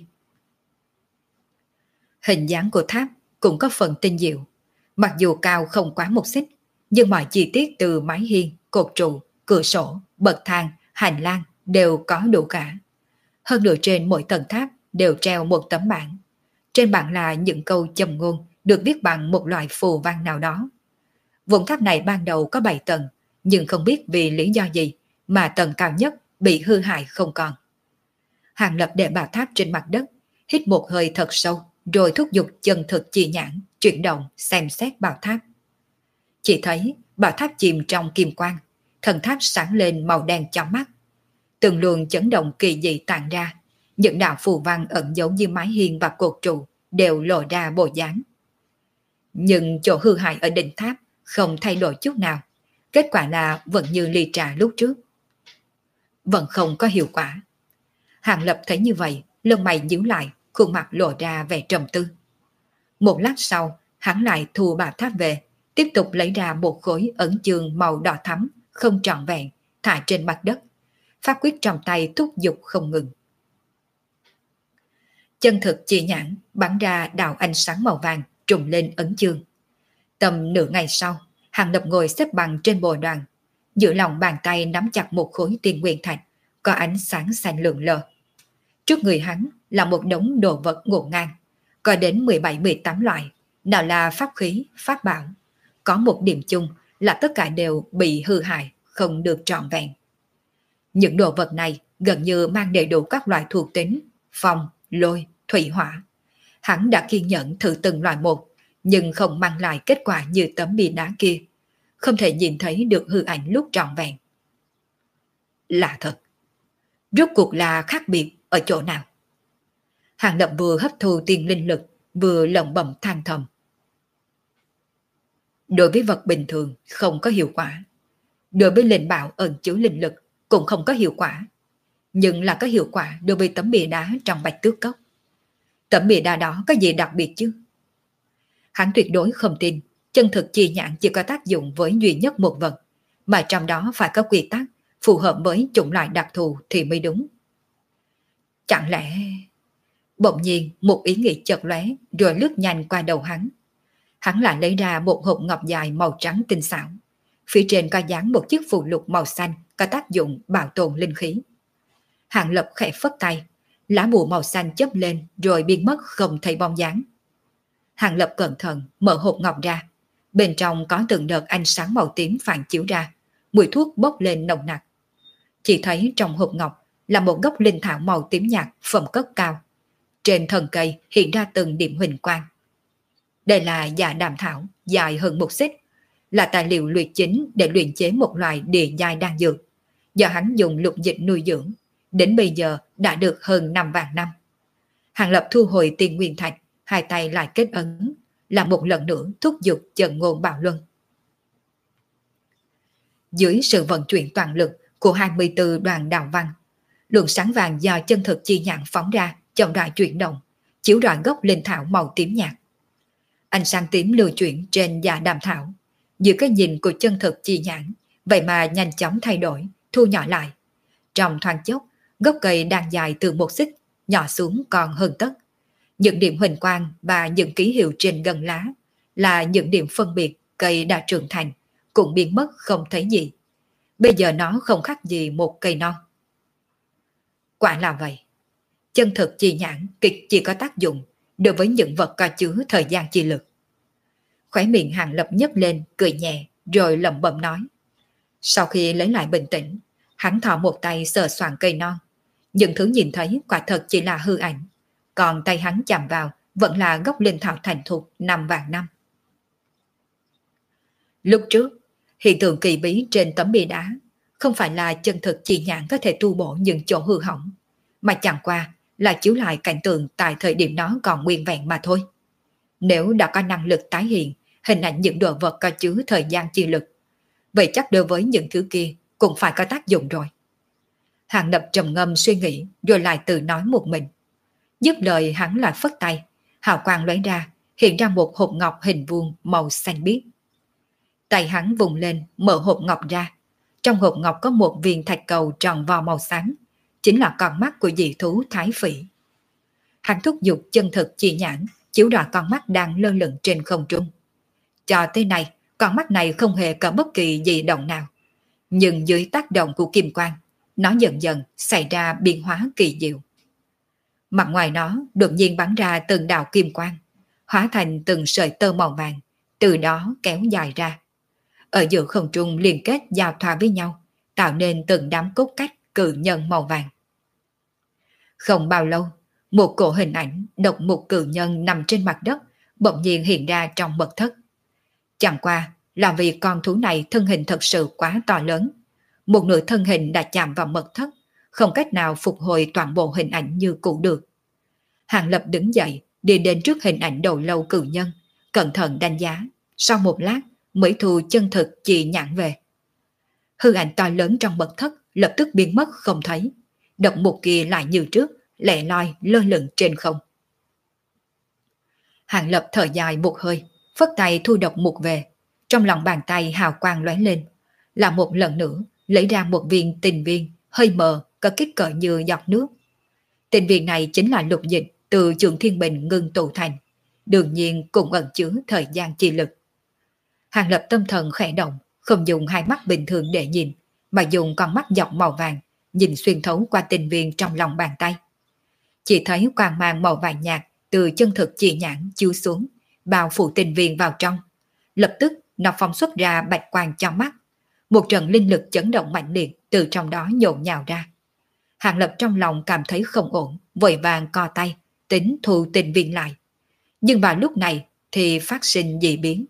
[SPEAKER 1] Hình dáng của tháp cũng có phần tinh diệu. Mặc dù cao không quá một xích, nhưng mọi chi tiết từ mái hiên, cột trụ, cửa sổ, bậc thang, hành lang đều có đủ cả. Hơn nữa trên mỗi tầng tháp đều treo một tấm bảng. Trên bảng là những câu châm ngôn được viết bằng một loại phù văn nào đó. Vùng tháp này ban đầu có bảy tầng, nhưng không biết vì lý do gì mà tầng cao nhất bị hư hại không còn. Hàng Lập để bảo tháp trên mặt đất, hít một hơi thật sâu, rồi thúc giục chân thực chi nhãn, chuyển động, xem xét bảo tháp. Chỉ thấy bảo tháp chìm trong kim quang, thần tháp sáng lên màu đen chói mắt. Từng luồng chấn động kỳ dị tản ra, những đạo phù văn ẩn giấu như mái hiên và cột trụ đều lộ ra bộ dáng. Nhưng chỗ hư hại ở đỉnh tháp không thay đổi chút nào, kết quả là vẫn như ly trà lúc trước. Vẫn không có hiệu quả. Hàng Lập thấy như vậy, lông mày nhíu lại, khuôn mặt lộ ra vẻ trầm tư. Một lát sau, hắn lại thu bảo tháp về, tiếp tục lấy ra một khối ấn chương màu đỏ thắm, không trọn vẹn, thả trên mặt đất. Pháp quyết trong tay thúc giục không ngừng. Chân thực chỉ nhãn bắn ra đạo ánh sáng màu vàng trùng lên ấn chương. Tầm nửa ngày sau, Hàng Lập ngồi xếp bằng trên bồ đoàn, giữa lòng bàn tay nắm chặt một khối tiên nguyên thạch, có ánh sáng xanh lượn lờ. Trước người hắn là một đống đồ vật ngổn ngang, có đến mười bảy mười tám loại, nào là pháp khí, pháp bảo. Có một điểm chung là tất cả đều bị hư hại, không được trọn vẹn. Những đồ vật này gần như mang đầy đủ các loại thuộc tính, phong, lôi, thủy hỏa. Hắn đã kiên nhẫn thử từng loại một, nhưng không mang lại kết quả như tấm bia đá kia. Không thể nhìn thấy được hư ảnh lúc trọn vẹn. Lạ thật. Rốt cuộc là khác biệt ở chỗ nào? Hàng Lập vừa hấp thu tiền linh lực, vừa lẩm bẩm than thầm. Đối với vật bình thường không có hiệu quả. Đối với linh bảo ẩn chứa linh lực cũng không có hiệu quả. Nhưng là có hiệu quả đối với tấm bia đá trong Bạch Tước Cốc. Tấm bia đá đó có gì đặc biệt chứ? Hắn tuyệt đối không tin chân thực chi nhãn chỉ có tác dụng với duy nhất một vật, mà trong đó phải có quy tắc phù hợp với chủng loại đặc thù thì mới đúng. Chẳng lẽ... Bỗng nhiên một ý nghĩ chợt lóe rồi lướt nhanh qua đầu hắn. Hắn lại lấy ra một hộp ngọc dài màu trắng tinh xảo. Phía trên có dán một chiếc phù lục màu xanh có tác dụng bảo tồn linh khí. Hàng Lập khẽ phất tay, lá bùa màu xanh chớp lên rồi biến mất không thấy bóng dáng. Hàng Lập cẩn thận mở hộp ngọc ra. Bên trong có từng đợt ánh sáng màu tím phản chiếu ra, mùi thuốc bốc lên nồng nặc. Chỉ thấy trong hộp ngọc là một gốc linh thảo màu tím nhạt phẩm cấp cao. Trên thân cây hiện ra từng điểm huỳnh quang. Đây là dạ đàm thảo dài hơn một xích, là tài liệu luyện chính để luyện chế một loại địa giai đan dược. Do hắn dùng lục dịch nuôi dưỡng, đến bây giờ đã được hơn năm vạn năm. Hàng Lập thu hồi tiền nguyên thạch, hai tay lại kết ấn, là một lần nữa thúc giục Chân Ngôn Bạo Luân. Dưới sự vận chuyển toàn lực của hai mươi tư đoàn đạo văn, luồng sáng vàng do chân thực chi nhãn phóng ra chậm rãi chuyển động, chiếu rọi gốc linh thảo màu tím nhạt. Ánh sáng tím lưu chuyển trên dạ đàm thảo, dưới cái nhìn của chân thực chi nhãn, vậy mà nhanh chóng thay đổi, thu nhỏ lại. Trong thoáng chốc, gốc cây đang dài từ một xích, nhỏ xuống còn hơn tấc. Những điểm huỳnh quang và những ký hiệu trên gần lá là những điểm phân biệt cây đã trưởng thành, cũng biến mất không thấy gì. Bây giờ nó không khác gì một cây non. Quả là vậy. Chân thực chi nhãn kịch chỉ có tác dụng đối với những vật có chứa thời gian chi lực. Khóe miệng Hàng Lập nhấc lên, cười nhẹ, rồi lẩm bẩm nói. Sau khi lấy lại bình tĩnh, hắn thò một tay sờ soạn cây non. Những thứ nhìn thấy quả thật chỉ là hư ảnh, còn tay hắn chạm vào vẫn là gốc linh thảo thành thục năm vạn năm. Lúc trước, hiện tượng kỳ bí trên tấm bia đá không phải là chân thực chi nhãn có thể tu bổ những chỗ hư hỏng, mà chẳng qua là chiếu lại cảnh tượng tại thời điểm nó còn nguyên vẹn mà thôi. Nếu đã có năng lực tái hiện hình ảnh những đồ vật có chứa thời gian chi lực, vậy chắc đối với những thứ kia cũng phải có tác dụng rồi. Hàng Lập trầm ngâm suy nghĩ rồi lại tự nói một mình. Dứt lời hắn lại phất tay, hào quang lóe ra, hiện ra một hộp ngọc hình vuông màu xanh biếc. Tay hắn vùng lên mở hộp ngọc ra. Trong hộp ngọc có một viên thạch cầu tròn vo màu xám, chính là con mắt của dị thú Thái Phỉ. Hắn thúc giục chân thực chi nhãn, chiếu rọi con mắt đang lơ lửng trên không trung. Cho tới nay, con mắt này không hề có bất kỳ dị động nào. Nhưng dưới tác động của kim quang, nó dần dần xảy ra biến hóa kỳ diệu. Mặt ngoài nó đột nhiên bắn ra từng đạo kim quang, hóa thành từng sợi tơ màu vàng, từ đó kéo dài ra. Ở giữa không trung liên kết giao thoa với nhau, tạo nên từng đám cốt cách cự nhân màu vàng. Không bao lâu, một cổ hình ảnh độc mục cự nhân nằm trên mặt đất bỗng nhiên hiện ra trong mật thất. Chẳng qua là vì con thú này thân hình thật sự quá to lớn, một nửa thân hình đã chạm vào mật thất, không cách nào phục hồi toàn bộ hình ảnh như cũ được. Hàng Lập đứng dậy, đi đến trước hình ảnh đầu lâu cự nhân, cẩn thận đánh giá, sau một lát mới thu chân thực chi nhãn về. Hư ảnh to lớn trong mật thất lập tức biến mất không thấy, độc mục kia lại như trước, lẻ loi lơ lửng trên không. Hàng Lập thở dài một hơi, phất tay thu độc mục về, trong lòng bàn tay hào quang lóe lên, là một lần nữa lấy ra một viên tinh viên hơi mờ, có kích cỡ như giọt nước. Tinh viên này chính là lục dịch từ Trường Thiên Bình ngưng tụ thành, đương nhiên cũng ẩn chứa thời gian chi lực. Hàng Lập tâm thần khẽ động, không dùng hai mắt bình thường để nhìn, mà dùng con mắt dọc màu vàng, nhìn xuyên thấu qua tinh viên trong lòng bàn tay. Chỉ thấy quang mang màu vàng nhạt từ chân thực chỉ nhãn chiếu xuống, bao phủ tinh viên vào trong. Lập tức nó phóng xuất ra bạch quang cho mắt. Một trận linh lực chấn động mạnh liệt từ trong đó nhộn nhào ra. Hàng Lập trong lòng cảm thấy không ổn, vội vàng co tay, tính thu tinh viên lại. Nhưng vào lúc này thì phát sinh dị biến.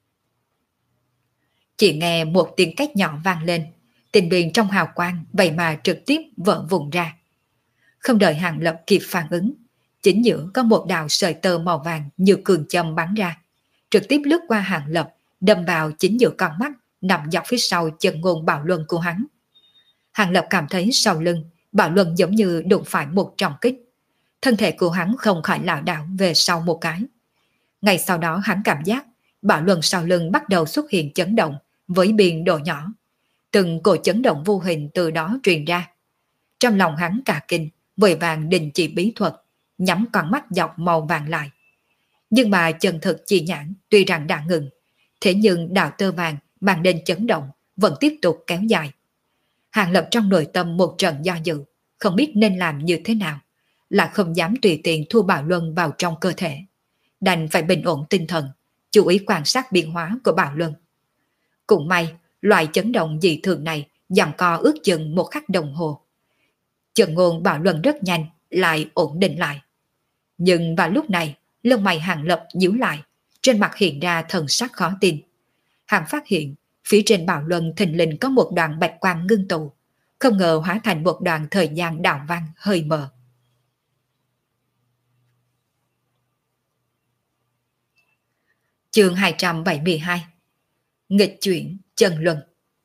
[SPEAKER 1] Chỉ nghe một tiếng két nhỏ vang lên, tinh viên trong hào quang vậy mà trực tiếp vỡ vụn ra. Không đợi Hàng Lập kịp phản ứng, chính giữa có một đạo sợi tơ màu vàng như cường châm bắn ra, trực tiếp lướt qua Hàng Lập, đâm vào chính giữa con mắt nằm dọc phía sau chân ngôn Bảo Luân của hắn. Hàng Lập cảm thấy sau lưng Bảo Luân giống như đụng phải một trọng kích, thân thể của hắn không khỏi lảo đảo về sau một cái. Ngay sau đó hắn cảm giác Bảo Luân sau lưng bắt đầu xuất hiện chấn động với biên độ nhỏ, từng cổ chấn động vô hình từ đó truyền ra. Trong lòng hắn cả kinh, vội vàng đình chỉ bí thuật, nhắm con mắt dọc màu vàng lại. Nhưng mà chân thực chi nhãn tuy rằng đã ngừng, thế nhưng đạo tơ vàng mang đến chấn động vẫn tiếp tục kéo dài. Hàng Lập trong nội tâm một trận do dự, không biết nên làm như thế nào, là không dám tùy tiện thu Bảo Luân vào trong cơ thể, đành phải bình ổn tinh thần, chú ý quan sát biến hóa của Bảo Luân. Cũng may, loại chấn động dị thường này giằng co ước chừng một khắc đồng hồ. Chân ngôn Bảo Luân rất nhanh lại ổn định lại. Nhưng vào lúc này, lông mày Hàng Lập nhíu lại, trên mặt hiện ra thần sắc khó tin. Hắn phát hiện phía trên Bảo Luân thình lình có một đoàn bạch quang ngưng tụ, không ngờ hóa thành một đoàn thời gian đạo văn hơi mờ. Chương hai trăm bảy mươi hai. Nghịch chuyển chân luân.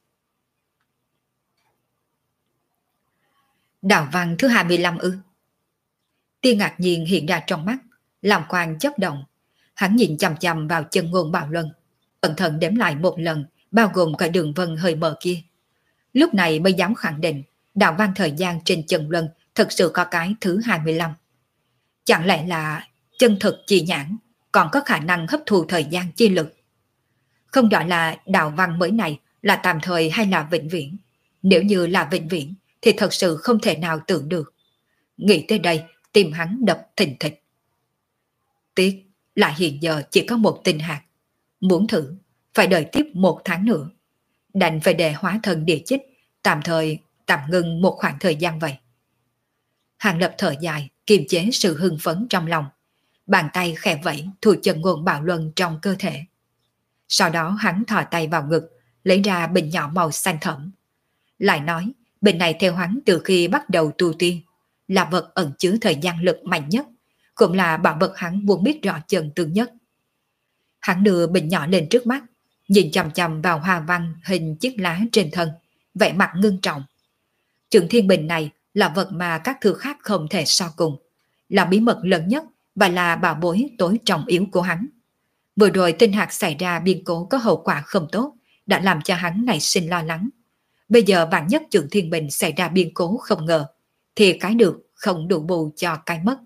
[SPEAKER 1] Đạo văn thứ hai mươi lăm ư? Tia ngạc nhiên hiện ra trong mắt, làm quang chớp động. Hắn nhìn chằm chằm vào chân ngôn Bảo Luân, cẩn thận đếm lại một lần, bao gồm cả đường vân hơi mờ kia. Lúc này mới dám khẳng định đạo văn thời gian trên chân luân thật sự có cái thứ hai mươi lăm. Chẳng lẽ là chân thực chi nhãn còn có khả năng hấp thu thời gian chi lực? Không rõ là đạo văn mới này là tạm thời hay là vĩnh viễn. Nếu như là vĩnh viễn thì thật sự không thể nào tưởng được. Nghĩ tới đây, tim hắn đập thình thịch. Tiếc là hiện giờ chỉ có một tinh hạt. Muốn thử, phải đợi tiếp một tháng nữa. Đành phải để hóa thân địa chích, tạm thời tạm ngưng một khoảng thời gian vậy. Hàng Lập thở dài, kiềm chế sự hưng phấn trong lòng. Bàn tay khẽ vẫy thu chân ngôn Bảo Luân trong cơ thể. Sau đó hắn thò tay vào ngực, lấy ra bình nhỏ màu xanh thẫm. Lại nói, bình này theo hắn từ khi bắt đầu tu tiên, là vật ẩn chứa thời gian lực mạnh nhất, cũng là bảo vật hắn muốn biết rõ chân tương nhất. Hắn đưa bình nhỏ lên trước mắt, nhìn chằm chằm vào hoa văn hình chiếc lá trên thân, vẻ mặt ngưng trọng. Trường thiên bình này là vật mà các thứ khác không thể so cùng, là bí mật lớn nhất và là bảo bối tối trọng yếu của hắn. Vừa rồi tinh hạt xảy ra biến cố có hậu quả không tốt, đã làm cho hắn nảy sinh lo lắng. Bây giờ vạn nhất trường thiên bình xảy ra biến cố không ngờ, thì cái được không đủ bù cho cái mất.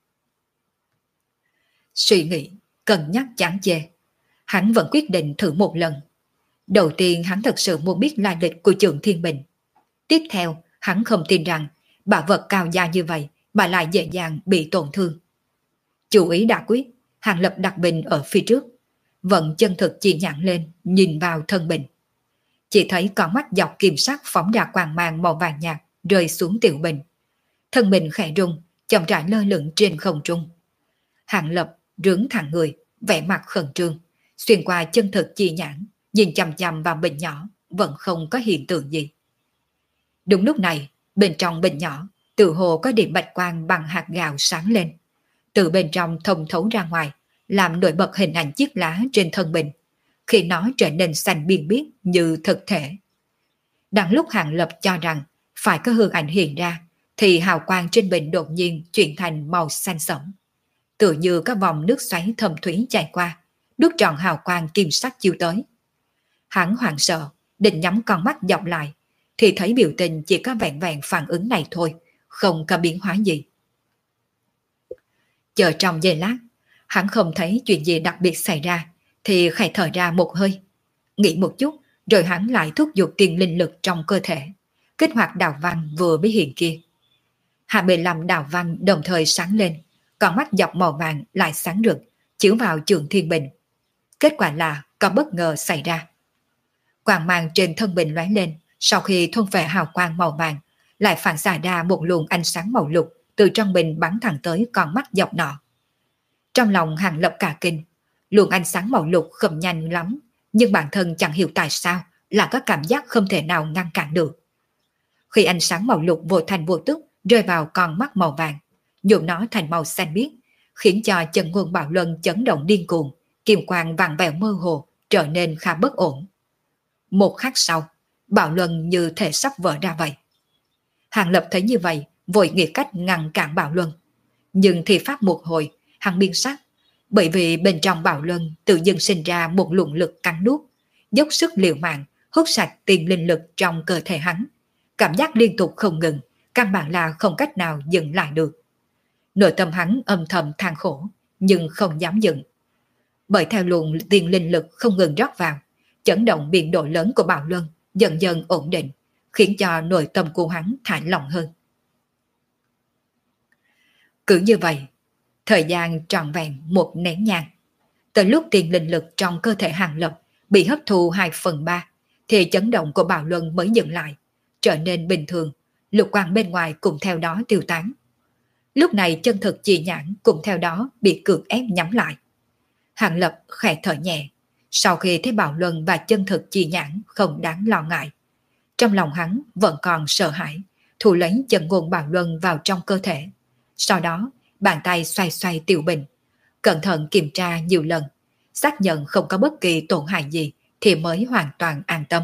[SPEAKER 1] Suy nghĩ, cân nhắc chán chê, hắn vẫn quyết định thử một lần. Đầu tiên hắn thật sự muốn biết lai lịch của trường thiên bình. Tiếp theo, hắn không tin rằng bảo vật cao gia như vậy mà lại dễ dàng bị tổn thương. Chủ ý đã quyết, Hàng Lập đặt bình ở phía trước, vận chân thực chỉ nhãn lên, nhìn vào thân bình. Chỉ thấy con mắt dọc kim sắc phóng ra quang mang màu vàng nhạt rơi xuống tiểu bình. Thân bình khẽ rung, chậm rãi lơ lửng trên không trung. Hàng Lập rướng thẳng người, vẻ mặt khẩn trương, xuyên qua chân thực chi nhãn, nhìn chằm chằm vào bình nhỏ, vẫn không có hiện tượng gì. Đúng lúc này, bên trong bình nhỏ, tự hồ có điểm bạch quang bằng hạt gạo sáng lên. Từ bên trong thông thấu ra ngoài, làm nổi bật hình ảnh chiếc lá trên thân bình, khi nó trở nên xanh biên biếc như thực thể. Đang lúc Hàng Lập cho rằng phải có hư ảnh hiện ra, thì hào quang trên bình đột nhiên chuyển thành màu xanh sẫm, tựa như các vòng nước xoáy thâm thúy chảy qua, đút tròn hào quang kim sắc chiếu tới. Hắn hoảng sợ, định nhắm con mắt dọc lại, thì thấy biểu tình chỉ có vẹn vẹn phản ứng này thôi, không có biến hóa gì. Chờ trong giây lát, hắn không thấy chuyện gì đặc biệt xảy ra, thì khẽ thở ra một hơi. Nghĩ một chút, rồi hắn lại thúc giục tiền linh lực trong cơ thể, kích hoạt đạo văn vừa mới hiện kia. hai mươi lăm đạo văn đồng thời sáng lên, còn mắt dọc màu vàng lại sáng rực, chiếu vào Trường Thiên Bình. Kết quả là có bất ngờ xảy ra. Quang mang trên thân bình lóe lên, sau khi thôn phệ hào quang màu vàng, lại phản xạ ra một luồng ánh sáng màu lục từ trong bình bắn thẳng tới con mắt dọc nọ. Trong lòng Hàng Lập cả kinh, luồng ánh sáng màu lục không nhanh lắm, nhưng bản thân chẳng hiểu tại sao là có cảm giác không thể nào ngăn cản được. Khi ánh sáng màu lục vô thành vô tức rơi vào con mắt màu vàng, nhuộm nó thành màu xanh biếc, khiến cho chân ngôn Bảo Luân chấn động điên cuồng, kim quang vàng vẹo mơ hồ, trở nên khá bất ổn. Một khắc sau, Bảo Luân như thể sắp vỡ ra vậy. Hàng Lập thấy như vậy, vội nghĩ cách ngăn cản Bảo Luân. Nhưng thì pháp một hồi, hắn biến sắc, bởi vì bên trong Bảo Luân tự dưng sinh ra một luồng lực cắn nuốt, dốc sức liều mạng, hút sạch tiền linh lực trong cơ thể hắn. Cảm giác liên tục không ngừng, căn bản là không cách nào dừng lại được. Nội tâm hắn âm thầm than khổ, nhưng không dám dừng. Bởi theo luồng tiền linh lực không ngừng rót vào, chấn động biên độ lớn của Bảo Luân dần dần ổn định, khiến cho nội tâm của hắn thả lỏng hơn. Cứ như vậy, thời gian trọn vẹn một nén nhang. Tới lúc tiền linh lực trong cơ thể Hàng Lập bị hấp thu hai phần ba, thì chấn động của Bảo Luân mới dừng lại, trở nên bình thường, lục quang bên ngoài cũng theo đó tiêu tán. Lúc này chân thực chi nhãn cũng theo đó bị cưỡng ép nhắm lại. Hàng Lập khẽ thở nhẹ, sau khi thấy Bảo Luân và chân thực chi nhãn không đáng lo ngại. Trong lòng hắn vẫn còn sợ hãi, thu lấy chân ngôn Bảo Luân vào trong cơ thể. Sau đó, bàn tay xoay xoay tiểu bình, cẩn thận kiểm tra nhiều lần, xác nhận không có bất kỳ tổn hại gì thì mới hoàn toàn an tâm.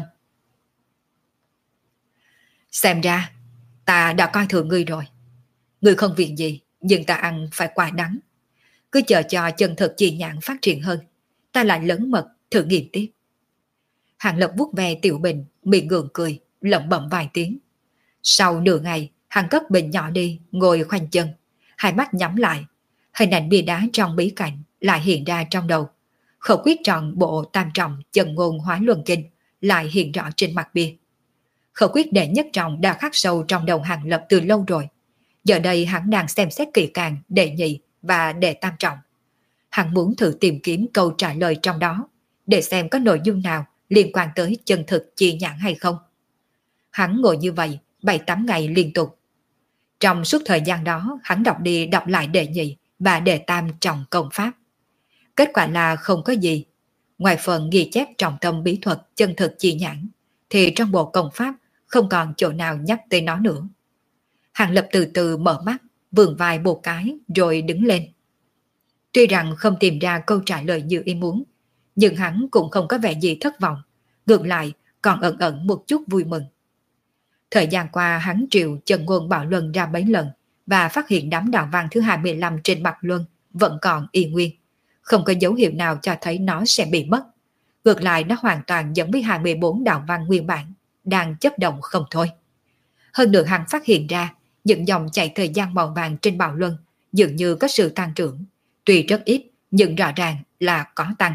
[SPEAKER 1] Xem ra, ta đã coi thường ngươi rồi. Ngươi không việc gì, nhưng ta ăn phải quả đắng. Cứ chờ cho chân thực chi nhãn phát triển hơn, ta lại lớn mật thử nghiệm tiếp. Hàng Lập vuốt ve tiểu bình, miệng gượng cười, lẩm bẩm vài tiếng. Sau nửa ngày, hắn cất bình nhỏ đi, ngồi khoanh chân, hai mắt nhắm lại. Hình ảnh bia đá trong bí cảnh lại hiện ra trong đầu. Khẩu quyết tròn bộ tam trọng chân ngôn hóa luân kinh lại hiện rõ trên mặt bia. Khẩu quyết đệ nhất trọng đã khắc sâu trong đầu Hàng Lập từ lâu rồi. Giờ đây hắn đang xem xét kỹ càng đệ nhị và đệ tam trọng. Hắn muốn thử tìm kiếm câu trả lời trong đó, để xem có nội dung nào liên quan tới chân thực chi nhãn hay không. Hắn ngồi như vậy bảy tám ngày liên tục. Trong suốt thời gian đó, hắn đọc đi đọc lại đệ nhị và đệ tam trọng công pháp. Kết quả là không có gì. Ngoài phần ghi chép trọng tâm bí thuật chân thực chi nhãn, thì trong bộ công pháp không còn chỗ nào nhắc tới nó nữa. Hàng Lập từ từ mở mắt, vươn vai một cái rồi đứng lên. Tuy rằng không tìm ra câu trả lời như ý muốn, nhưng hắn cũng không có vẻ gì thất vọng, ngược lại còn ẩn ẩn một chút vui mừng. Thời gian qua hắn triệu chân ngôn Bảo Luân ra mấy lần và phát hiện đám đạo văn thứ hai mươi lăm trên mặt Luân vẫn còn y nguyên, không có dấu hiệu nào cho thấy nó sẽ bị mất. Ngược lại nó hoàn toàn giống với hai mươi bốn đạo văn nguyên bản, đang chấp động không thôi. Hơn nữa hắn phát hiện ra những dòng chảy thời gian màu vàng trên Bảo Luân dường như có sự tăng trưởng, tuy rất ít nhưng rõ ràng là có tăng.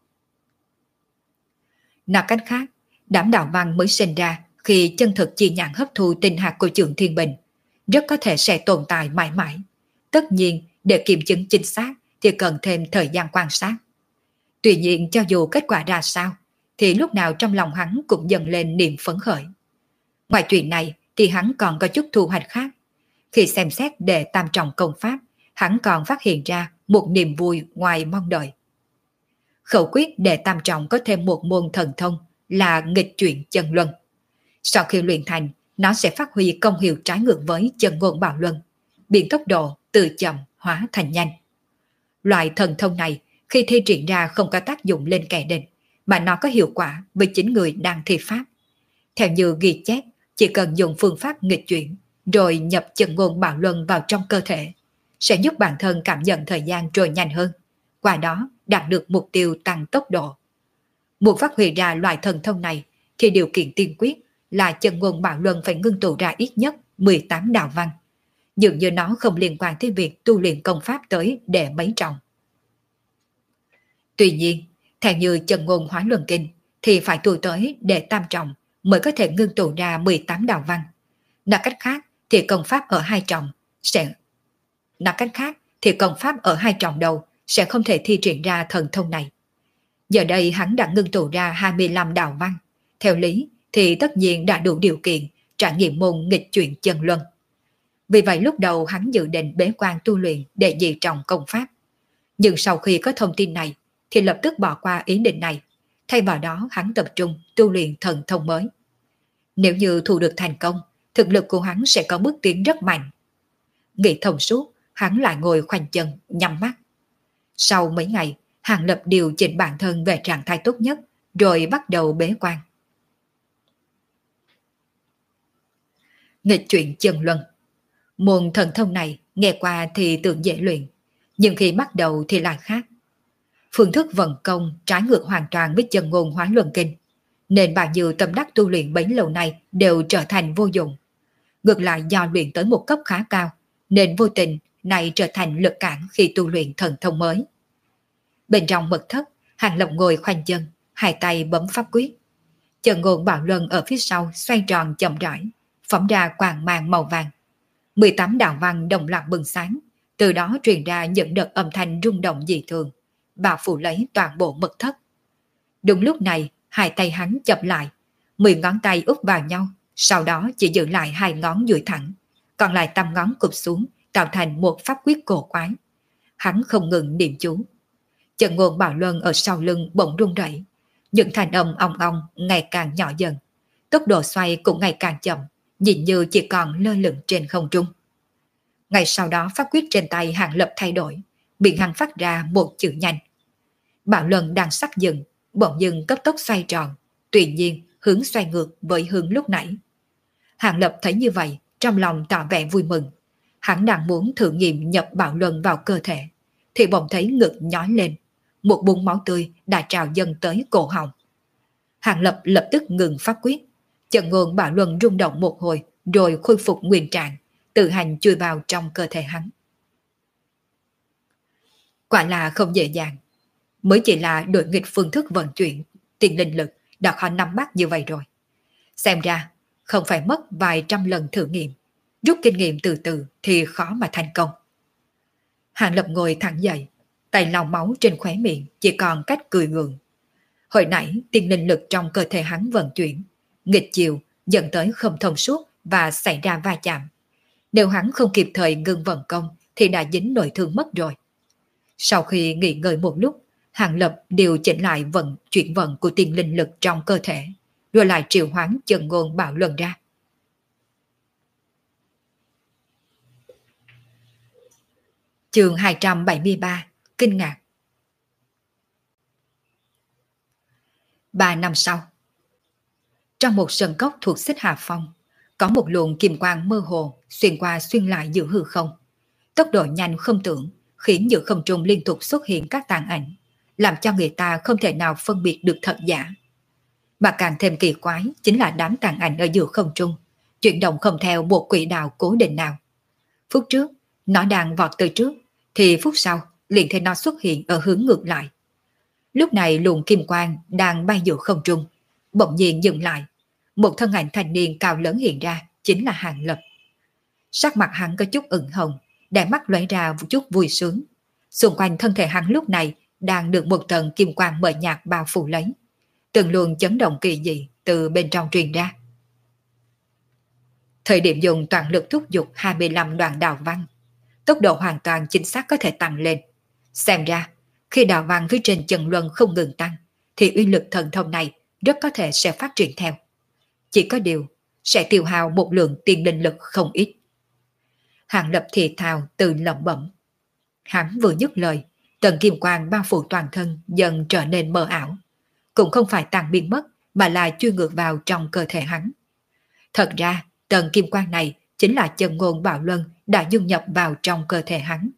[SPEAKER 1] Nói cách khác, đám đạo văn mới sinh ra khi chân thực chi nhãn hấp thu tinh hạt của Trường Thiên Bình rất có thể sẽ tồn tại mãi mãi. Tất nhiên, để kiểm chứng chính xác thì cần thêm thời gian quan sát. Tuy nhiên cho dù kết quả ra sao, thì lúc nào trong lòng hắn cũng dần lên niềm phấn khởi. Ngoài chuyện này thì hắn còn có chút thu hoạch khác. Khi xem xét đệ tam trọng công pháp, hắn còn phát hiện ra một niềm vui ngoài mong đợi. Khẩu quyết đệ tam trọng có thêm một môn thần thông là nghịch chuyển chân luân. Sau khi luyện thành, nó sẽ phát huy công hiệu trái ngược với chân ngôn Bảo Luân, biến tốc độ từ chậm hóa thành nhanh. Loại thần thông này khi thi triển ra không có tác dụng lên kẻ địch, mà nó có hiệu quả với chính người đang thi pháp. Theo như ghi chép, chỉ cần dùng phương pháp nghịch chuyển, rồi nhập chân ngôn Bảo Luân vào trong cơ thể, sẽ giúp bản thân cảm nhận thời gian trôi nhanh hơn, qua đó đạt được mục tiêu tăng tốc độ. Muốn phát huy ra loại thần thông này, thì điều kiện tiên quyết là chân ngôn Bảo Luân phải ngưng tụ ra ít nhất mười tám đạo văn. Dường như nó không liên quan tới việc tu luyện công pháp tới đệ mấy trọng. Tuy nhiên, theo như chân ngôn hóa luân kinh, thì phải tu tới đệ tam trọng mới có thể ngưng tụ ra mười tám đạo văn. Nói cách khác thì công pháp ở hai trọng sẽ nói cách khác thì công pháp ở hai tròng đầu sẽ không thể thi triển ra thần thông này. Giờ đây hắn đã ngưng tụ ra hai mươi lăm đạo văn, theo lý thì tất nhiên đã đủ điều kiện trải nghiệm môn nghịch chuyển chân luân. Vì vậy lúc đầu hắn dự định bế quan tu luyện để dị trọng công pháp. Nhưng sau khi có thông tin này thì lập tức bỏ qua ý định này, thay vào đó hắn tập trung tu luyện thần thông mới. Nếu như thu được thành công, thực lực của hắn sẽ có bước tiến rất mạnh. Nghĩ thông suốt, hắn lại ngồi khoanh chân, nhắm mắt. Sau mấy ngày, Hàng Lập điều chỉnh bản thân về trạng thái tốt nhất, rồi bắt đầu bế quan. Nghịch chuyển chân luân. Môn thần thông này nghe qua thì tưởng dễ luyện, nhưng khi bắt đầu thì lại khác. Phương thức vận công trái ngược hoàn toàn với chân ngôn hóa luân kinh, nên bao nhiêu tâm đắc tu luyện bấy lâu nay đều trở thành vô dụng. Ngược lại do luyện tới một cấp khá cao, nên vô tình này trở thành lực cản khi tu luyện thần thông mới. Bên trong mật thất, Hàng Lập ngồi khoanh chân, hai tay bấm pháp quyết. Chân ngôn bảo luân ở phía sau xoay tròn chậm rãi, phóng ra quang mang màu vàng. mười tám đạo văn đồng loạt bừng sáng, từ đó truyền ra những đợt âm thanh rung động dị thường, bao phủ lấy toàn bộ mật thất. Đúng lúc này, hai tay hắn chập lại, mười ngón tay úp vào nhau, sau đó chỉ giữ lại hai ngón duỗi thẳng, còn lại tám ngón cụp xuống, tạo thành một pháp quyết cổ quái. Hắn không ngừng niệm chú. Chân ngôn bảo luân ở sau lưng bỗng rung rẩy, những thanh âm ong ong ngày càng nhỏ dần, tốc độ xoay cũng ngày càng chậm, nhìn như chỉ còn lơ lửng trên không trung. Ngay sau đó pháp quyết trên tay Hàng Lập thay đổi, miệng hắn phát ra một chữ nhanh. Bảo luân đang sắp dừng, bỗng dừng cấp tốc xoay tròn, tuy nhiên hướng xoay ngược với hướng lúc nãy. Hàng Lập thấy như vậy, trong lòng tỏ vẻ vui mừng. Hắn đang muốn thử nghiệm nhập bảo luân vào cơ thể, thì bỗng thấy ngực nhói lên, một búng máu tươi đã trào dâng tới cổ họng. Hàng Lập lập tức ngừng pháp quyết, chân ngôn bảo luân rung động một hồi, rồi khôi phục nguyên trạng, tự hành chui vào trong cơ thể hắn. Quả là không dễ dàng, mới chỉ là đổi nghịch phương thức vận chuyển tiền linh lực đã khó nắm bắt như vậy rồi. Xem ra không phải mất vài trăm lần thử nghiệm, rút kinh nghiệm từ từ thì khó mà thành công. Hàng Lập ngồi thẳng dậy, tay lau máu trên khóe miệng chỉ còn cách cười gượng. Hồi nãy tiền linh lực trong cơ thể hắn vận chuyển nghịch chiều, dẫn tới không thông suốt và xảy ra va chạm. Nếu hắn không kịp thời ngừng vận công thì đã dính nội thương mất rồi. Sau khi nghỉ ngơi một lúc, Hàng Lập điều chỉnh lại vận chuyển vận của tiền linh lực trong cơ thể, rồi lại triệu hoán chân ngôn bảo luân ra. Chương hai trăm bảy mươi ba. Kinh ngạc. Ba năm sau, trong một sân cốc thuộc Xích Hà Phong, có một luồng kim quang mơ hồ xuyên qua xuyên lại giữa hư không. Tốc độ nhanh không tưởng, khiến giữa không trung liên tục xuất hiện các tàn ảnh, làm cho người ta không thể nào phân biệt được thật giả. Mà càng thêm kỳ quái chính là đám tàn ảnh ở giữa không trung, chuyển động không theo một quỹ đạo cố định nào. Phút trước, nó đang vọt tới trước, thì phút sau liền thấy nó xuất hiện ở hướng ngược lại. Lúc này luồng kim quang đang bay giữa không trung, bỗng nhiên dừng lại. Một thân ảnh thanh niên cao lớn hiện ra, chính là Hàng Lập. Sắc mặt hắn có chút ửng hồng, đáy mắt lóe ra một chút vui sướng. Xung quanh thân thể hắn lúc này đang được một tầng kim quang mờ nhạt bao phủ lấy. Từng luồng chấn động kỳ dị từ bên trong truyền ra. Thời điểm dùng toàn lực thúc giục hai mươi lăm đoạn đạo văn, tốc độ hoàn toàn chính xác có thể tăng lên. Xem ra, khi đạo văn phía trên chân luân không ngừng tăng, thì uy lực thần thông này rất có thể sẽ phát triển theo. Chỉ có điều, sẽ tiêu hao một lượng tiền linh lực không ít. Hàng Lập thì thào từ lẩm bẩm. Hắn vừa dứt lời, tầng kim quang bao phủ toàn thân dần trở nên mờ ảo. Cũng không phải tan biến mất, mà là chui ngược vào trong cơ thể hắn. Thật ra, tầng kim quang này chính là chân ngôn bảo luân đã dung nhập vào trong cơ thể hắn.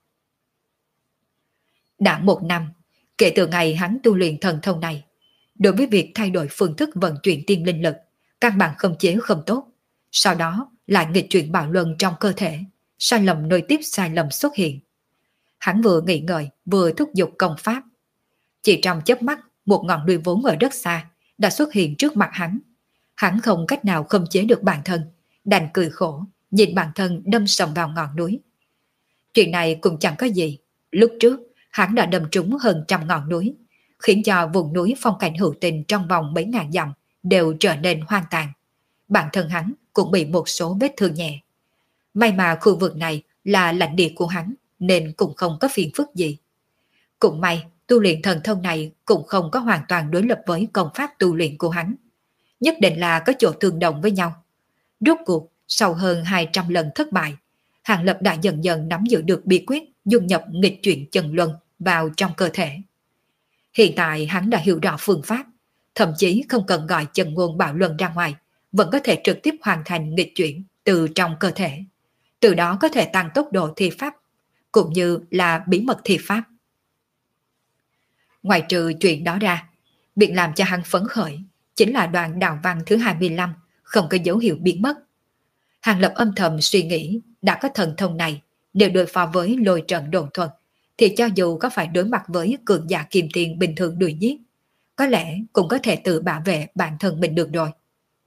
[SPEAKER 1] Đã một năm, kể từ ngày hắn tu luyện thần thông này, đối với việc thay đổi phương thức vận chuyển tiên linh lực, căn bản không chế không tốt. Sau đó lại nghịch chuyển bảo luân trong cơ thể, sai lầm nối tiếp sai lầm xuất hiện. Hắn vừa nghĩ ngợi, vừa thúc giục công pháp. Chỉ trong chớp mắt, một ngọn núi vốn ở rất xa đã xuất hiện trước mặt hắn. Hắn không cách nào không chế được bản thân, đành cười khổ, nhìn bản thân đâm sầm vào ngọn núi. Chuyện này cũng chẳng có gì. Lúc trước, hắn đã đâm trúng hơn trăm ngọn núi, khiến cho vùng núi phong cảnh hữu tình trong vòng mấy ngàn dặm đều trở nên hoang tàn. Bản thân hắn cũng bị một số vết thương nhẹ. May mà khu vực này là lãnh địa của hắn nên cũng không có phiền phức gì. Cũng may tu luyện thần thông này cũng không có hoàn toàn đối lập với công pháp tu luyện của hắn. Nhất định là có chỗ tương đồng với nhau. Rốt cuộc, sau hơn hai trăm lần thất bại, Hàng Lập đã dần dần nắm giữ được bí quyết dung nhập nghịch chuyển chân luân vào trong cơ thể. Hiện tại hắn đã hiểu rõ phương pháp, thậm chí không cần gọi chân ngôn bảo luân ra ngoài, vẫn có thể trực tiếp hoàn thành nghịch chuyển từ trong cơ thể. Từ đó có thể tăng tốc độ thi pháp, cũng như là bí mật thi pháp. Ngoài trừ chuyện đó ra, việc làm cho hắn phấn khởi chính là đoạn đạo văn thứ hai mươi lăm không có dấu hiệu biến mất. Hàng Lập âm thầm suy nghĩ, đã có thần thông này, nếu đối phó với lôi trận đồn thuật, thì cho dù có phải đối mặt với cường giả kim tiền bình thường đuổi giết, có lẽ cũng có thể tự bảo vệ bản thân mình được rồi.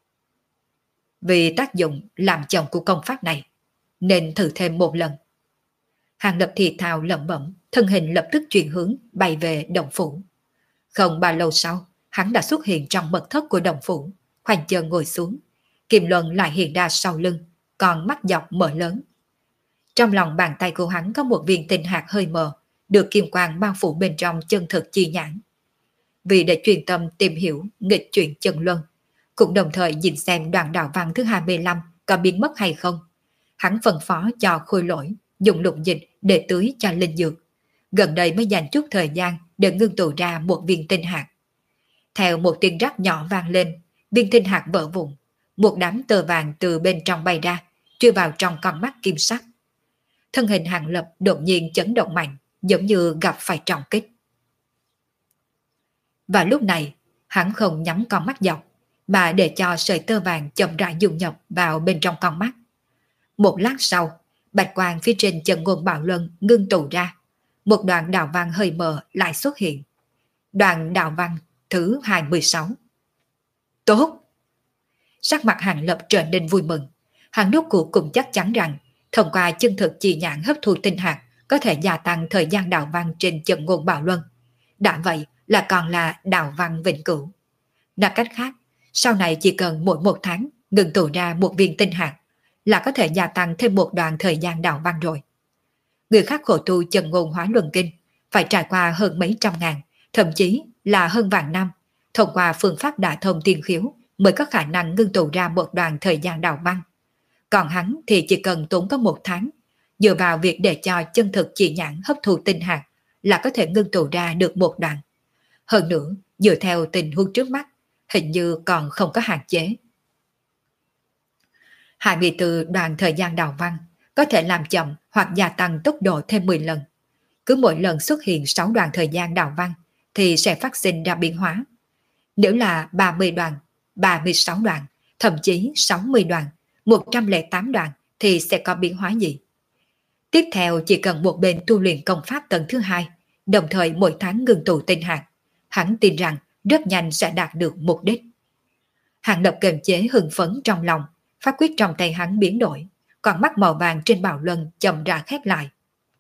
[SPEAKER 1] Vì tác dụng làm chồng của công pháp này, nên thử thêm một lần. Hàng Lập thì thào lẩm bẩm, thân hình lập tức chuyển hướng bay về động phủ. Không bao lâu sau, hắn đã xuất hiện trong mật thất của động phủ, khoanh chân ngồi xuống. Kim luân lại hiện ra sau lưng, còn mắt dọc mở lớn. Trong lòng bàn tay của hắn có một viên tinh hạt hơi mờ, được kim quang bao phủ bên trong chân thực chi nhãn. Vì để truyền tâm tìm hiểu nghịch chuyển chân luân, cũng đồng thời nhìn xem đoạn đạo văn thứ hai mươi lăm có biến mất hay không, hắn phân phó cho Khôi Lỗi dùng lục dịch để tưới cho linh dược. Gần đây mới dành chút thời gian để ngưng tụ ra một viên tinh hạt. Theo một tiếng rắc nhỏ vang lên, viên tinh hạt vỡ vụn, một đám tơ vàng từ bên trong bay ra, chui vào trong con mắt kim sắc. Thân hình Hàng Lập đột nhiên chấn động mạnh, giống như gặp phải trọng kích. Và lúc này, hắn không nhắm con mắt dọc, mà để cho sợi tơ vàng chậm rãi dung nhập vào bên trong con mắt. Một lát sau, bạch quang phía trên chân ngôn bảo luân ngưng tụ ra, một đoạn đạo văn hơi mờ lại xuất hiện. Đoạn đạo văn thứ hai mươi sáu. Tốt! Sắc mặt Hàng Lập trở nên vui mừng. Hắn đốt cuộc cũng chắc chắn rằng thông qua chân thực chi nhãn hấp thu tinh hạt có thể gia tăng thời gian đạo văn trên chân ngôn bảo luân. Đã vậy là còn là đạo văn vĩnh cửu. Nói cách khác, sau này chỉ cần mỗi một tháng ngừng tụ ra một viên tinh hạt là có thể gia tăng thêm một đoạn thời gian đạo văn rồi. Người khác khổ tu chân ngôn hóa luân kinh phải trải qua hơn mấy trăm ngàn, thậm chí là hơn vạn năm, thông qua phương pháp đả thông tiên khiếu mới có khả năng ngưng tụ ra một đoạn thời gian đạo văn. Còn hắn thì chỉ cần tốn có một tháng, dựa vào việc để cho chân thực chỉ nhãn hấp thu tinh hạt là có thể ngưng tụ ra được một đoạn. Hơn nữa, dựa theo tình huống trước mắt, hình như còn không có hạn chế. hai mươi tư đoạn thời gian đạo văn có thể làm chậm hoặc gia tăng tốc độ thêm mười lần. Cứ mỗi lần xuất hiện sáu đoạn thời gian đạo văn thì sẽ phát sinh ra biến hóa. Nếu là ba mươi đoạn, ba mươi sáu đoạn, thậm chí sáu mươi đoạn, một trăm lẻ tám đoạn thì sẽ có biến hóa gì? Tiếp theo chỉ cần một bên tu luyện công pháp tầng thứ hai, đồng thời mỗi tháng ngừng tụ tinh hạt, hắn tin rằng rất nhanh sẽ đạt được mục đích. Hàng Lập kiềm chế hưng phấn trong lòng, pháp quyết trong tay hắn biến đổi, còn mắt màu vàng trên bảo luân chậm rãi khép lại.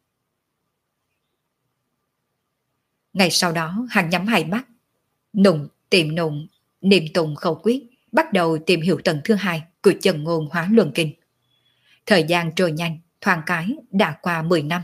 [SPEAKER 1] Ngày sau đó hắn nhắm hai mắt, nụng tìm nụng, niệm tụng khẩu quyết, bắt đầu tìm hiểu tầng thứ hai của chân ngôn hóa luân kinh. Thời gian trôi nhanh, thoáng cái đã qua mười năm.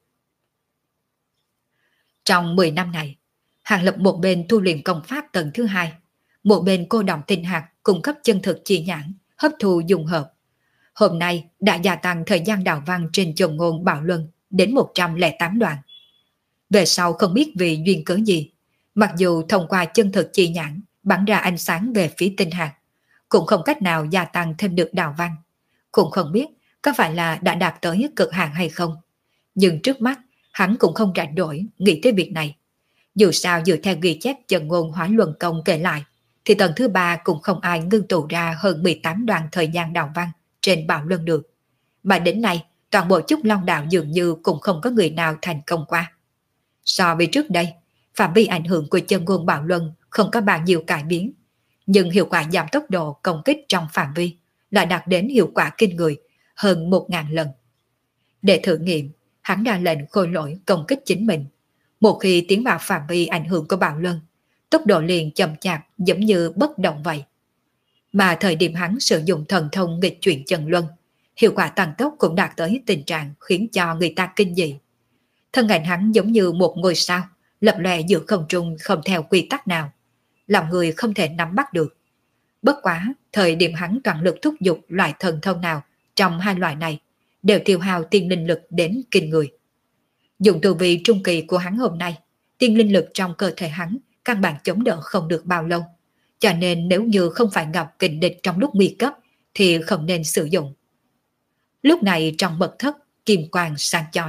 [SPEAKER 1] Trong mười năm này, Hàng Lập một bên tu luyện công pháp tầng thứ hai, một bên cô động tinh hạt cung cấp chân thực chi nhãn, hấp thu dung hợp. Hôm nay đã gia tăng thời gian đạo văn trên chân ngôn bảo luân đến một trăm lẻ tám đoạn. Về sau không biết vì duyên cớ gì, mặc dù thông qua chân thực chi nhãn bắn ra ánh sáng về phía tinh hạt, cũng không cách nào gia tăng thêm được đạo văn. Cũng không biết có phải là đã đạt tới cực hạn hay không. Nhưng trước mắt, hắn cũng không rảnh rỗi nghĩ tới việc này. Dù sao dựa theo ghi chép chân ngôn hóa luân công kể lại, thì tầng thứ ba cũng không ai ngưng tụ ra hơn mười tám đoạn thời gian đạo văn trên bảo luân được. Mà đến nay, toàn bộ Chúc Long Đạo dường như cũng không có người nào thành công qua. So với trước đây, phạm vi ảnh hưởng của chân ngôn bảo luân không có bao nhiêu cải biến, nhưng hiệu quả giảm tốc độ công kích trong phạm vi lại đạt đến hiệu quả kinh người, hơn một ngàn lần. Để thử nghiệm, hắn ra lệnh khôi lỗi công kích chính mình. Một khi tiến vào phạm vi ảnh hưởng của bạo luân, tốc độ liền chậm chạp giống như bất động vậy. Mà thời điểm hắn sử dụng thần thông nghịch chuyển chân luân, hiệu quả tăng tốc cũng đạt tới tình trạng khiến cho người ta kinh dị. Thân ảnh hắn giống như một ngôi sao, lập lòe giữa không trung không theo quy tắc nào, làm người không thể nắm bắt được. Bất quá, thời điểm hắn toàn lực thúc giục loại thần thông nào trong hai loại này, đều tiêu hao tiên linh lực đến kinh người. Dùng tu vi trung kỳ của hắn hôm nay, tiên linh lực trong cơ thể hắn căn bản chống đỡ không được bao lâu, cho nên nếu như không phải gặp kình địch trong lúc nguy cấp thì không nên sử dụng. Lúc này trong mật thất, kim quang sáng chói.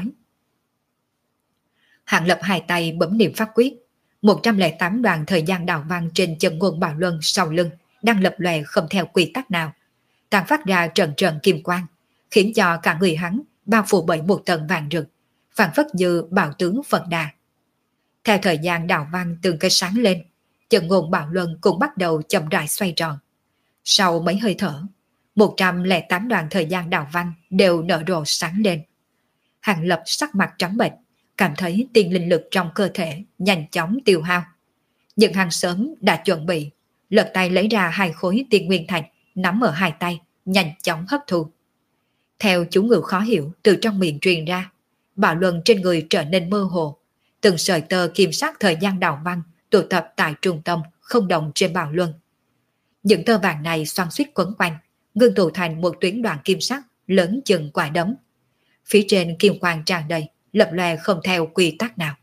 [SPEAKER 1] Hạng Lập hai tay bấm niệm pháp quyết, một trăm lẻ tám đoàn thời gian đào văn trên chân ngôn bảo luân sau lưng đang lập lòe không theo quy tắc nào, tàn phát ra trận trận kim quang, khiến cho cả người hắn bao phủ bởi một tầng vàng rực, phảng phất như bảo tướng Phật Đà. Theo thời gian đào văn từng cái sáng lên, chân ngôn bảo luân cũng bắt đầu chậm rãi xoay tròn. Sau mấy hơi thở, một trăm lẻ tám đoàn thời gian đào văn đều nở rộ sáng lên. Hạng Lập sắc mặt trắng bệch, cảm thấy tiên linh lực trong cơ thể nhanh chóng tiêu hao. Nhưng hắn sớm đã chuẩn bị, lật tay lấy ra hai khối tiên nguyên thạch nắm ở hai tay, nhanh chóng hấp thu. Theo chú ngữ khó hiểu từ trong miệng truyền ra, bảo luân trên người trở nên mơ hồ, từng sợi tơ kim sắc thời gian đào văn tụ tập tại trung tâm không động trên bảo luân. Những tơ vàng này xoắn xuýt quấn quanh, ngưng tụ thành một tuyến đoạn kim sắc lớn chừng quả đấm. Phía trên kim quang tràn đầy, lập lòe không theo quy tắc nào.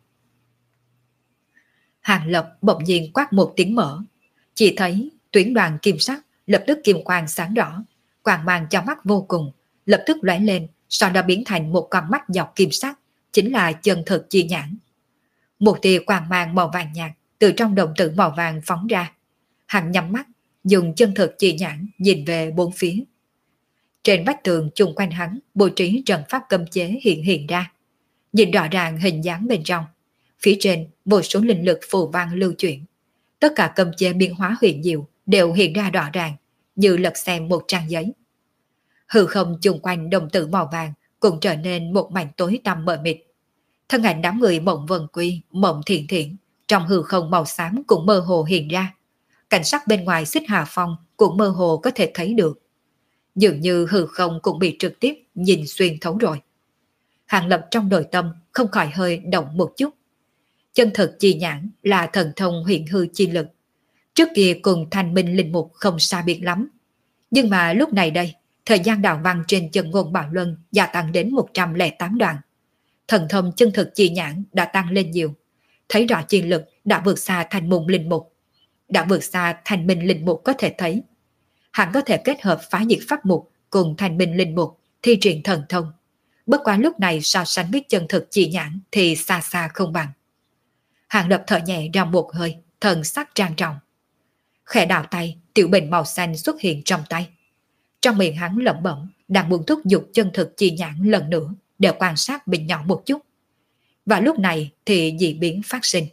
[SPEAKER 1] Hạng Lập bỗng nhiên quát một tiếng mở, chỉ thấy tuyến đoàn kim sắc lập tức kim quang sáng rõ, quang mang cho mắt vô cùng, lập tức lóe lên, sau đó biến thành một con mắt dọc kim sắc, chính là chân thực chi nhãn. Một tia quang mang màu vàng nhạt từ trong đồng tử màu vàng phóng ra. Hắn nhắm mắt, dùng chân thực chi nhãn nhìn về bốn phía. Trên vách tường chung quanh hắn bố trí trận pháp cấm chế hiện hiện ra, nhìn rõ ràng hình dáng bên trong. Phía trên vô số linh lực phù văn lưu chuyển, tất cả cấm chế biến hóa huyền diệu đều hiện ra rõ ràng, như lật xem một trang giấy. Hư không chung quanh đồng tử màu vàng cũng trở nên một mảnh tối tăm mờ mịt. Thân ảnh đám người Mộng Vân Quy, Mộng Thiện Thiện trong hư không màu xám cũng mơ hồ hiện ra. Cảnh sắc bên ngoài Xích Hà Phong cũng mơ hồ có thể thấy được. Dường như hư không cũng bị trực tiếp nhìn xuyên thấu rồi. Hạng Lập trong nội tâm không khỏi hơi động một chút. Chân thực chi nhãn là thần thông huyền hư chi lực. Trước kia cùng Thanh Minh linh mục không xa biệt lắm. Nhưng mà lúc này đây, thời gian đào văn trên chân ngôn bảo luân gia tăng đến một trăm lẻ tám đoạn. Thần thông chân thực chi nhãn đã tăng lên nhiều. Thấy rõ chi lực đã vượt xa Thanh Môn linh mục. Đã vượt xa Thanh Minh linh mục có thể thấy. Hắn có thể kết hợp phá diệt pháp mục cùng Thanh Minh linh mục thi triển thần thông. Bất quá lúc này so sánh với chân thực chi nhãn thì xa xa không bằng. Hạng Lập thở nhẹ ra một hơi, thần sắc trang trọng. Khẽ đào tay, tiểu bình màu xanh xuất hiện trong tay. Trong miệng hắn lẩm bẩm, đang muốn thúc giục chân thực chi nhãn lần nữa để quan sát bình nhỏ một chút. Và lúc này thì dị biến phát sinh.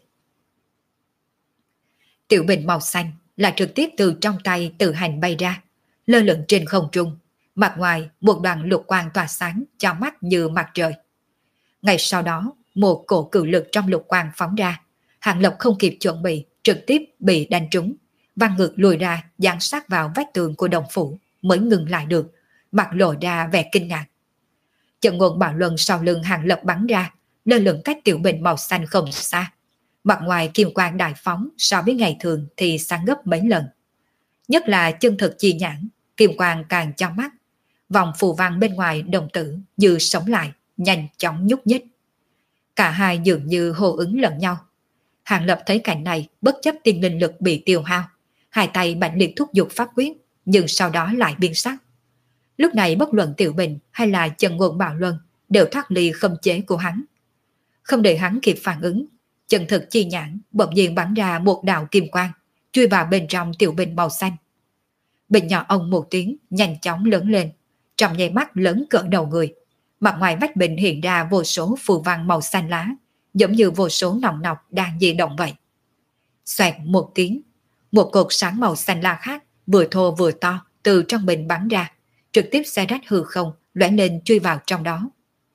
[SPEAKER 1] Tiểu bình màu xanh là trực tiếp từ trong tay tự hành bay ra, lơ lửng trên không trung. Mặt ngoài một đoàn lục quang tỏa sáng cho mắt như mặt trời. Ngay sau đó, một cổ cự lực trong lục quang phóng ra. Hạng Lập không kịp chuẩn bị, trực tiếp bị đánh trúng, văng ngược lùi ra, giáng sát vào vách tường của đồng phủ, mới ngừng lại được, mặt lộ ra vẻ kinh ngạc. Trận ngôn bảo luân sau lưng Hạng Lập bắn ra, lơ lửng cách tiểu bình màu xanh không xa. Mặt ngoài kim quang đại phóng so với ngày thường thì sáng gấp mấy lần. Nhất là chân thực chi nhãn, kim quang càng cho mắt. Vòng phù văn bên ngoài đồng tử như sống lại, nhanh chóng nhúc nhích. Cả hai dường như hô ứng lẫn nhau. Hạng Lập thấy cảnh này bất chấp tiên linh lực bị tiêu hao, hai tay mạnh liệt thúc giục pháp quyết, nhưng sau đó lại biến sắc. Lúc này bất luận tiểu bình hay là chân ngôn bảo luân đều thoát ly khống chế của hắn. Không để hắn kịp phản ứng, chân thực chi nhãn bỗng nhiên bắn ra một đạo kim quang, chui vào bên trong tiểu bình màu xanh. Bình nhỏ ông một tiếng nhanh chóng lớn lên, trong nháy mắt lớn cỡ đầu người. Mặt ngoài vách bình hiện ra vô số phù văn màu xanh lá, giống như vô số nòng nọc đang di động vậy. Xoẹt một tiếng, một cột sáng màu xanh lá khác vừa thô vừa to từ trong bình bắn ra, trực tiếp xé rách hư không, lóe lên chui vào trong đó.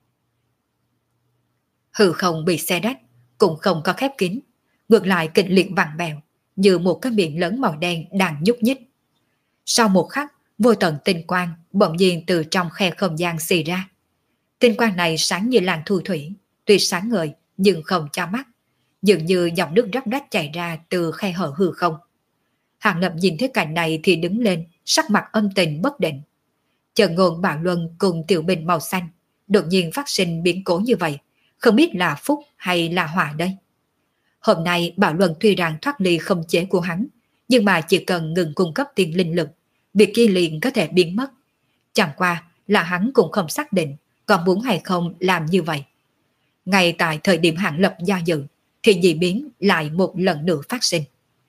[SPEAKER 1] Hư không bị xé rách, cũng không có khép kín, ngược lại kịch liệt vặn vẹo, như một cái miệng lớn màu đen đang nhúc nhích. Sau một khắc, vô tận tinh quang bỗng nhiên từ trong khe không gian xì ra. Tinh quang này sáng như làn thu thủy, tuy sáng ngời nhưng không cho mắt, dường như dòng nước róc rách chảy ra từ khe hở hư không. Hàng Lập nhìn thấy cảnh này thì đứng lên, sắc mặt âm tình bất định. Trần Ngôn Bạo Luân cùng tiểu binh màu xanh đột nhiên phát sinh biến cố như vậy, không biết là phúc hay là họa đây. Hôm nay Bạo Luân tuy rằng thoát ly không chế của hắn, nhưng mà chỉ cần ngừng cung cấp tiền linh lực, việc kia liền có thể biến mất. Chẳng qua là hắn cũng không xác định còn muốn hay không làm như vậy. Ngay tại thời điểm Hàng Lập do dự, thì dị biến lại một lần nữa phát sinh.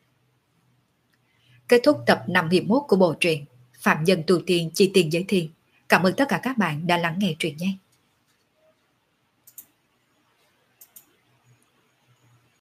[SPEAKER 1] Kết thúc tập năm mươi mốt của bộ truyện Phạm Nhân Tu Tiên Chi Tiền Giới Thiên. Cảm ơn tất cả các bạn đã lắng nghe truyện nhé.